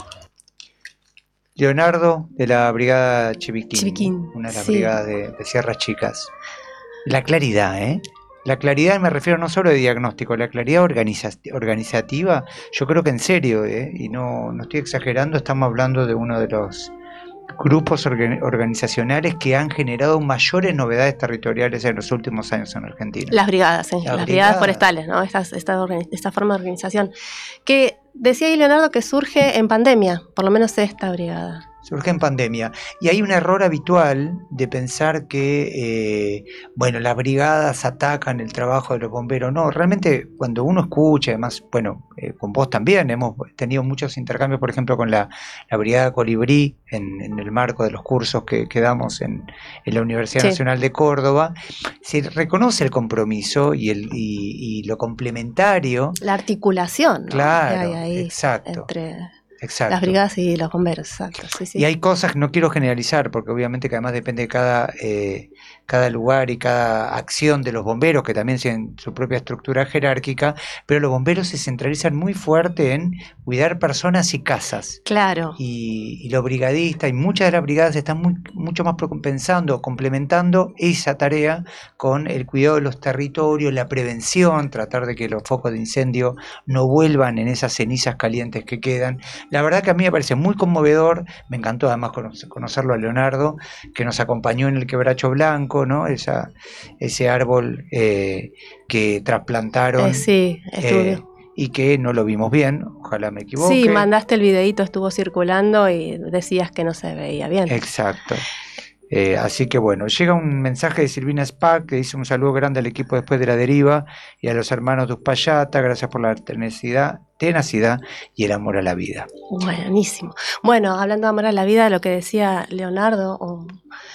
Leonardo, de la brigada Chiviquín, Chiviquín, una de las sí. brigadas de, de Sierras Chicas. La claridad, ¿eh? La claridad, me refiero no solo de diagnóstico, la claridad organiza- organizativa, yo creo que en serio, ¿eh? Y no, no estoy exagerando, estamos hablando de uno de los grupos orga- organizacionales que han generado mayores novedades territoriales en los últimos años en Argentina. Las brigadas, ¿eh? La las brigada. brigadas forestales, ¿no? Esta, esta, organi- esta forma de organización. Que decía ahí Leonardo que surge en pandemia, por lo menos esta brigada. Surge en pandemia. Y hay un error habitual de pensar que, eh, bueno, las brigadas atacan el trabajo de los bomberos. No, realmente cuando uno escucha, además, bueno, eh, con vos también hemos tenido muchos intercambios, por ejemplo, con la, la Brigada Colibrí, en, en el marco de los cursos que, que damos en, en la Universidad Sí. Nacional de Córdoba, se reconoce el compromiso y, el, y, y lo complementario. La articulación, ¿no? Claro, que hay ahí exacto. entre Exacto. las brigadas y los bomberos, exacto. Sí, sí. Y hay cosas, no quiero generalizar, porque obviamente que además depende de cada, eh, cada lugar y cada acción de los bomberos, que también tienen su propia estructura jerárquica, pero los bomberos se centralizan muy fuerte en cuidar personas y casas. Claro. Y, y los brigadistas y muchas de las brigadas están muy, mucho más pensando, complementando esa tarea con el cuidado de los territorios, la prevención, tratar de que los focos de incendio no vuelvan en esas cenizas calientes que quedan. La verdad que a mí me parece muy conmovedor, me encantó además conocerlo a Leonardo, que nos acompañó en el Quebracho Blanco, ¿no? Esa, ese árbol eh, que trasplantaron. Eh, sí, estuve. Eh, y que no lo vimos bien, ojalá me equivoque. Sí, mandaste el videíto, estuvo circulando y decías que no se veía bien. Exacto. Eh, así que bueno, llega un mensaje de Silvina Spack que dice un saludo grande al equipo después de la deriva y a los hermanos de Uspallata, gracias por la tenacidad, tenacidad y el amor a la vida. Buenísimo. Bueno, hablando de amor a la vida, lo que decía Leonardo, o,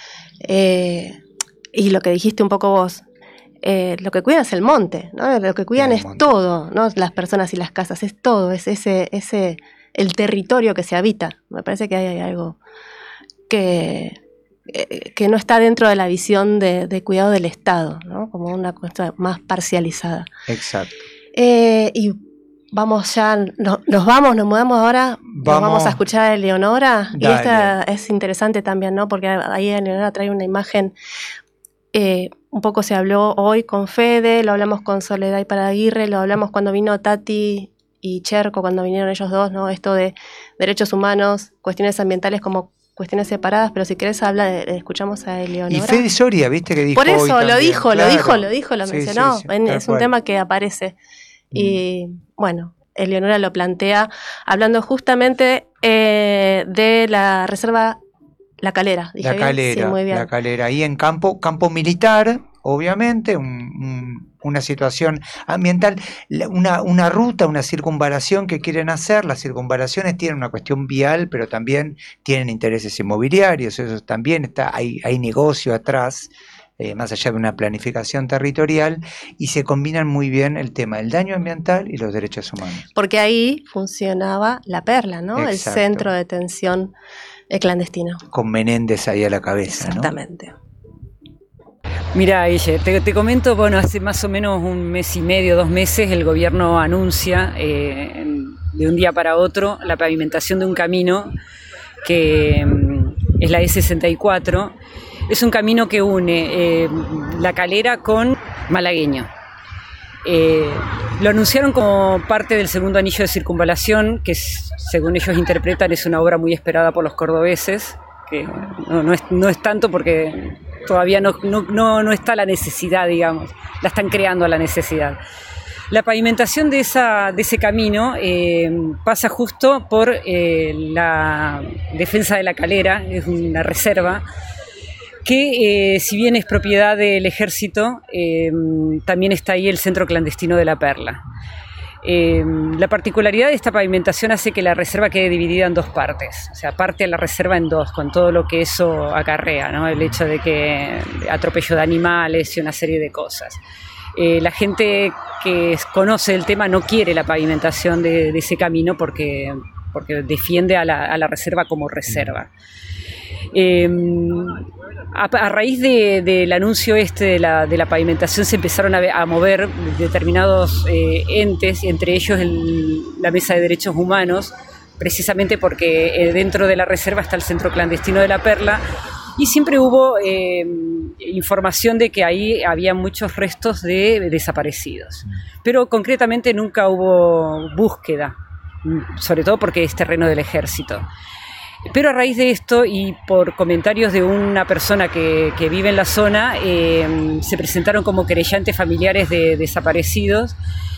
eh, y lo que dijiste un poco vos, eh, lo que cuidan es el monte, ¿no? Lo que cuidan El es monte. todo, ¿no? Las personas y las casas, es todo, es ese, ese, el territorio que se habita. Me parece que hay, hay algo que, eh, que no está dentro de la visión de, de cuidado del Estado, ¿no? Como una cosa más parcializada. Exacto. Eh, y vamos ya, no, nos vamos, nos mudamos ahora, vamos, nos vamos a escuchar a Eleonora. Dale. Y esta es interesante también, ¿no? Porque ahí Eleonora trae una imagen, eh, un poco se habló hoy con Fede, lo hablamos con Soledad y Paraguirre, lo hablamos cuando vino Tati y Cherco, cuando vinieron ellos dos, ¿no? Esto de derechos humanos, cuestiones ambientales como cuestiones separadas, pero si querés hablar, escuchamos a Eleonora. Y Fede Soria, viste que dijo Por eso, hoy lo también. dijo, Claro. lo dijo, lo dijo, lo sí, mencionó. Sí, sí, es un cual. tema que aparece. Mm. Y bueno, Eleonora lo plantea hablando justamente eh, de la reserva La Calera. ¿Dije La bien? Calera, sí, muy bien. La Calera. Ahí en campo, campo militar, obviamente, un, un, una situación ambiental, una, una ruta, una circunvalación que quieren hacer. Las circunvalaciones tienen una cuestión vial, pero también tienen intereses inmobiliarios, eso también está, hay, hay negocio atrás, eh, más allá de una planificación territorial, y se combinan muy bien el tema del daño ambiental y los derechos humanos. Porque ahí funcionaba La Perla, ¿no? Exacto. El centro de detención clandestino. Con Menéndez ahí a la cabeza, exactamente. ¿no? Mira, Ille, te, te comento, bueno, hace más o menos un mes y medio, dos meses, el gobierno anuncia eh, de un día para otro la pavimentación de un camino que mm, es la E sesenta y cuatro. Es un camino que une eh, La Calera con Malagueño. Eh, lo anunciaron como parte del segundo anillo de circunvalación, que es, según ellos interpretan es una obra muy esperada por los cordobeses, que no, no, es, no es tanto porque todavía no, no, no, no está la necesidad, digamos, la están creando la necesidad. La pavimentación de, esa, de ese camino eh, pasa justo por eh, la defensa de La Calera, es una reserva, que eh, si bien es propiedad del ejército, eh, también está ahí el centro clandestino de La Perla. Eh, la particularidad de esta pavimentación hace que la reserva quede dividida en dos partes, o sea, parte la reserva en dos, con todo lo que eso acarrea, ¿no? El hecho de que atropello de animales y una serie de cosas. Eh, la gente que conoce el tema no quiere la pavimentación de, de ese camino porque, porque defiende a la, a la reserva como reserva. Eh, a, a raíz de, del anuncio este de la, de la pavimentación se empezaron a, a mover determinados eh, entes, entre ellos el, la Mesa de Derechos Humanos, precisamente porque eh, dentro de la reserva está el centro clandestino de La Perla y siempre hubo eh, información de que ahí había muchos restos de desaparecidos, pero concretamente nunca hubo búsqueda, sobre todo porque es terreno del ejército. Pero a raíz de esto y por comentarios de una persona que, que vive en la zona, eh, se presentaron como querellantes familiares de desaparecidos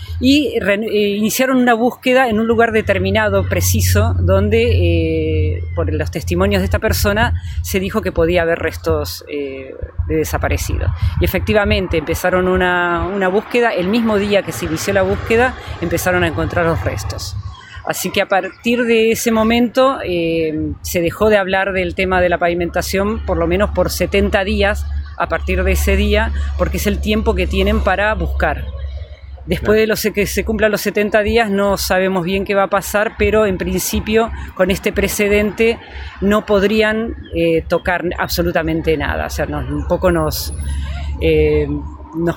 y re, eh, iniciaron una búsqueda en un lugar determinado, preciso, donde eh, por los testimonios de esta persona se dijo que podía haber restos eh, de desaparecidos. Y efectivamente empezaron una, una búsqueda, el mismo día que se inició la búsqueda empezaron a encontrar los restos. Así que a partir de ese momento eh, se dejó de hablar del tema de la pavimentación por lo menos por setenta días a partir de ese día, porque es el tiempo que tienen para buscar. Después de los, que se cumplan los setenta días no sabemos bien qué va a pasar, pero en principio con este precedente no podrían eh, tocar absolutamente nada. O sea, nos, un poco nos, eh, nos,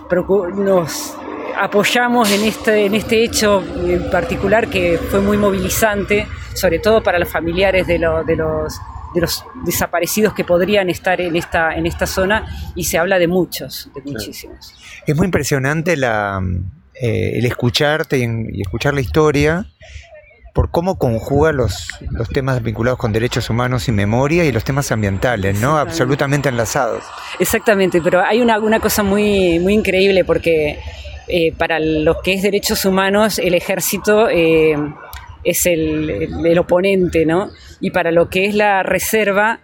nos apoyamos en este, en este hecho en particular que fue muy movilizante, sobre todo para los familiares de, lo, de, los, de los desaparecidos que podrían estar en esta, en esta zona, y se habla de muchos, de muchísimos. Es muy impresionante la, eh, el escucharte y, y escuchar la historia por cómo conjuga los, los temas vinculados con derechos humanos y memoria y los temas ambientales, ¿no? Absolutamente enlazados. Exactamente, pero hay una, una cosa muy, muy increíble porque Eh, para lo que es derechos humanos, el ejército eh, es el, el, el oponente, ¿no? Y para lo que es la reserva,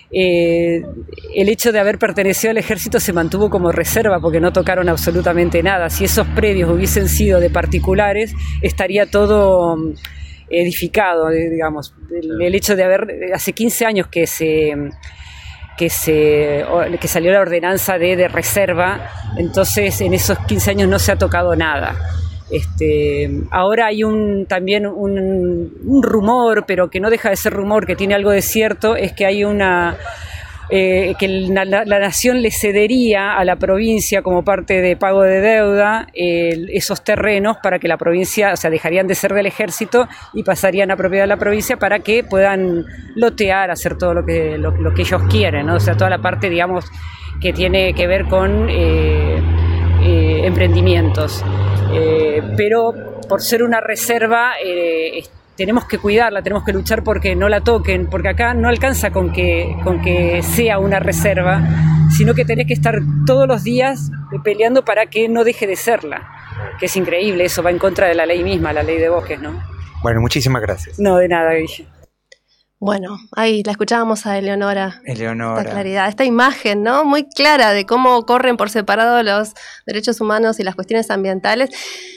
eh, el hecho de haber pertenecido al ejército se mantuvo como reserva porque no tocaron absolutamente nada. Si esos predios hubiesen sido de particulares, estaría todo edificado, digamos. El, el hecho de haber, hace quince años que se... Que, se, que salió la ordenanza de, de reserva, entonces en esos quince años no se ha tocado nada. Este, ahora hay un, también un, un rumor, pero que no deja de ser rumor, que tiene algo de cierto, es que hay una, eh, que la, la, la nación le cedería a la provincia como parte de pago de deuda eh, esos terrenos para que la provincia, o sea, dejarían de ser del ejército y pasarían a propiedad de la provincia para que puedan lotear, hacer todo lo que, lo, lo que ellos quieren, ¿no? O sea, toda la parte, digamos, que tiene que ver con eh, eh, emprendimientos. Eh, pero por ser una reserva eh, tenemos que cuidarla, tenemos que luchar porque no la toquen, porque acá no alcanza con que, con que sea una reserva, sino que tenés que estar todos los días peleando para que no deje de serla, que es increíble, eso va en contra de la ley misma, la ley de bosques, ¿no? Bueno, muchísimas gracias. No, de nada, Guille. Bueno, ahí la escuchábamos a Eleonora. Eleonora. Esta claridad, esta imagen, ¿no? Muy clara de cómo corren por separado los derechos humanos y las cuestiones ambientales.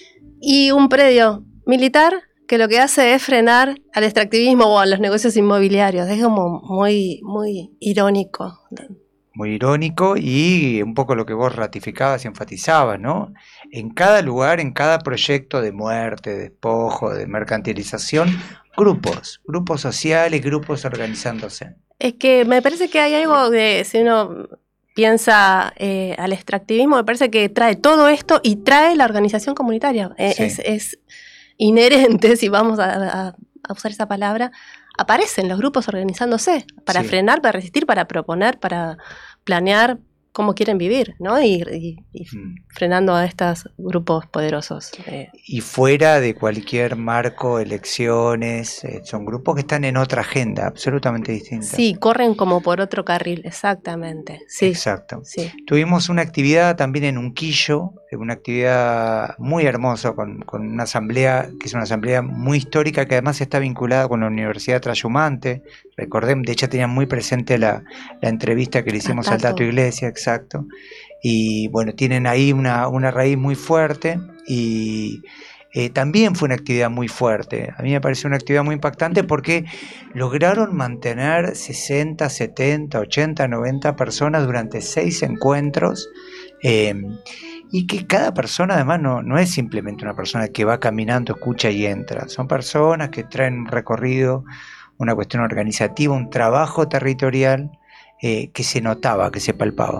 Y un predio militar que lo que hace es frenar al extractivismo o a los negocios inmobiliarios. Es como muy, muy irónico. Muy irónico y un poco lo que vos ratificabas y enfatizabas, ¿no? En cada lugar, en cada proyecto de muerte, de despojo, de mercantilización, grupos, grupos sociales, grupos organizándose. Es que me parece que hay algo de, si uno piensa eh, al extractivismo, me parece que trae todo esto y trae la organización comunitaria. Eh, Sí. es, es inherente, si vamos a, a, a usar esa palabra, aparecen los grupos organizándose para Sí. frenar, para resistir, para proponer, para planear cómo quieren vivir, ¿no? Y, y, y Mm. frenando a estos grupos poderosos. Eh, Y fuera de cualquier marco, elecciones, eh, son grupos que están en otra agenda, absolutamente distinta. sí, corren como por otro carril, exactamente. Sí, Exacto. sí. Tuvimos una actividad también en Unquillo, una actividad muy hermosa con, con una asamblea, que es una asamblea muy histórica, que además está vinculada con la Universidad Trasumante. Recordemos, de hecho tenían muy presente la, la entrevista que le hicimos al Tato. Tato Iglesia, exacto. Y bueno, tienen ahí una, una raíz muy fuerte y eh, también fue una actividad muy fuerte. A mí me pareció una actividad muy impactante porque lograron mantener sesenta, setenta, ochenta, noventa personas durante seis encuentros. Eh, y que cada persona además no, no es simplemente una persona que va caminando, escucha y entra. Son personas que traen un recorrido, una cuestión organizativa, un trabajo territorial eh, que se notaba, que se palpaba.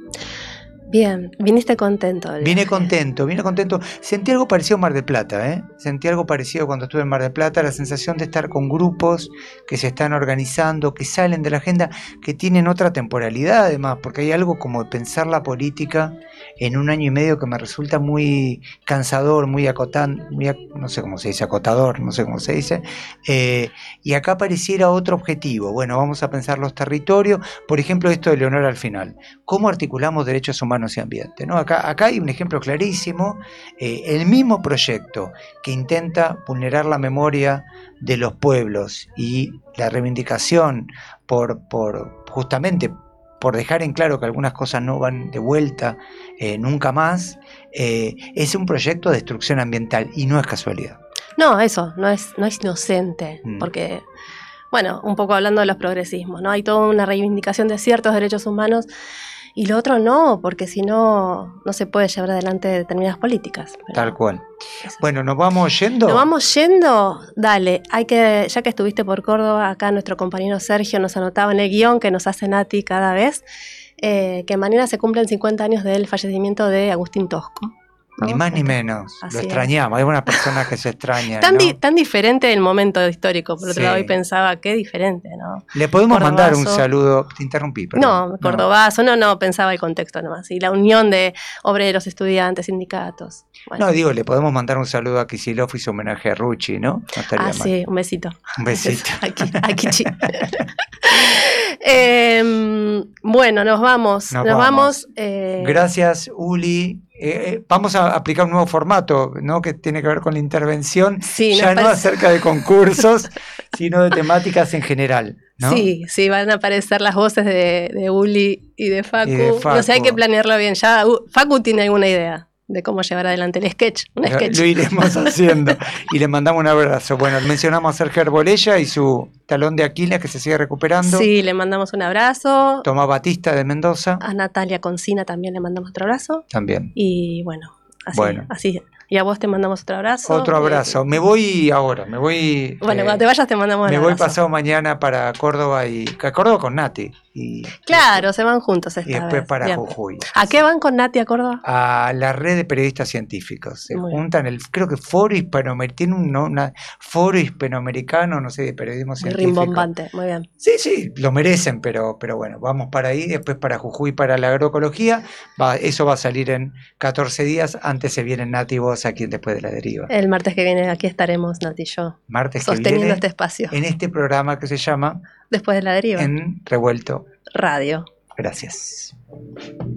Bien, viniste contento. del Vine viaje. contento, vine contento. Sentí algo parecido a Mar del Plata, ¿eh? Sentí algo parecido cuando estuve en Mar del Plata, la sensación de estar con grupos que se están organizando, que salen de la agenda, que tienen otra temporalidad además, porque hay algo como de pensar la política en un año y medio que me resulta muy cansador, muy acotante, muy, ac- no sé cómo se dice, acotador, no sé cómo se dice. Eh, y acá pareciera otro objetivo. Bueno, vamos a pensar los territorios, por ejemplo, esto de Leonora al final. ¿Cómo articulamos derechos humanos y ambiente? ¿No? Acá, acá hay un ejemplo clarísimo, eh, el mismo proyecto que intenta vulnerar la memoria de los pueblos y la reivindicación por, por justamente por dejar en claro que algunas cosas no van de vuelta eh, nunca más, eh, es un proyecto de destrucción ambiental y no es casualidad. No, eso, no es, no es inocente, Mm. porque, bueno, un poco hablando de los progresismos, ¿no? Hay toda una reivindicación de ciertos derechos humanos y lo otro no, porque si no, no se puede llevar adelante determinadas políticas. Pero Tal cual. eso. Bueno, ¿nos vamos yendo? ¿Nos vamos yendo? Dale, hay que, ya que estuviste por Córdoba, acá nuestro compañero Sergio nos anotaba en el guión que nos hace Nati cada vez, eh, que mañana se cumplen cincuenta años del fallecimiento de Agustín Tosco. Ni ¿no? más ni Este, menos. así Lo es. extrañamos. Hay una persona que se extraña. Tan, ¿no? di- tan diferente el momento histórico, por otro Sí. lado, hoy pensaba, qué diferente, ¿no? Le podemos mandar un Cordobazo. saludo. Te interrumpí, perdón. No, Cordobazo, no, no, pensaba el contexto nomás. Y la unión de obreros, estudiantes, sindicatos. Bueno. No, digo, le podemos mandar un saludo a Kicillof y su homenaje a Rucci, ¿no? No estaría Ah, mal. sí, un besito. Un besito. Aquí, aquí, chi. Eh, bueno, nos vamos. Nos Nos, vamos. vamos. eh, Gracias, Uli. Eh, eh, vamos a aplicar un nuevo formato, ¿no? Que tiene que ver con la intervención, Sí, ya nos no parece- acerca de concursos, sino de temáticas en general, ¿no? Sí, sí, van a aparecer las voces de, de Uli y de Facu. Y de Facu. No sé, hay que planearlo bien. Ya uh, Facu tiene alguna idea de cómo llevar adelante el sketch. Un Lo, sketch. lo iremos haciendo y le mandamos un abrazo. Bueno, mencionamos a Sergio Arbolella y su talón de Aquiles que se sigue recuperando. Sí, le mandamos un abrazo. Tomás Batista de Mendoza A Natalia Concina también le mandamos otro abrazo. también. Y bueno, así, Bueno. así. Y a vos te mandamos otro abrazo. Otro abrazo. Me voy ahora, me voy. Bueno, eh, cuando te vayas te mandamos un me voy abrazo. pasado mañana para Córdoba y a Córdoba con Nati. y, Claro, se van juntos esta y después vez. para Bien. Jujuy. ¿A qué van con Nati a Córdoba? A la red de periodistas científicos. Se Muy juntan, el creo que Foro Hispanoamericano, tiene un no, una, Foro Hispanoamericano, no sé, de periodismo Muy científico. rimbombante, muy bien. Sí, sí, lo merecen, pero, pero bueno, vamos para ahí, después para Jujuy, para la agroecología. Va, eso va a salir en catorce días, antes se vienen Nati y vos aquí después de la deriva. El martes que viene aquí estaremos, Nati y yo, Martes que sosteniendo viene, este espacio. en este programa que se llama Después de la deriva. En Revuelto Radio. Gracias.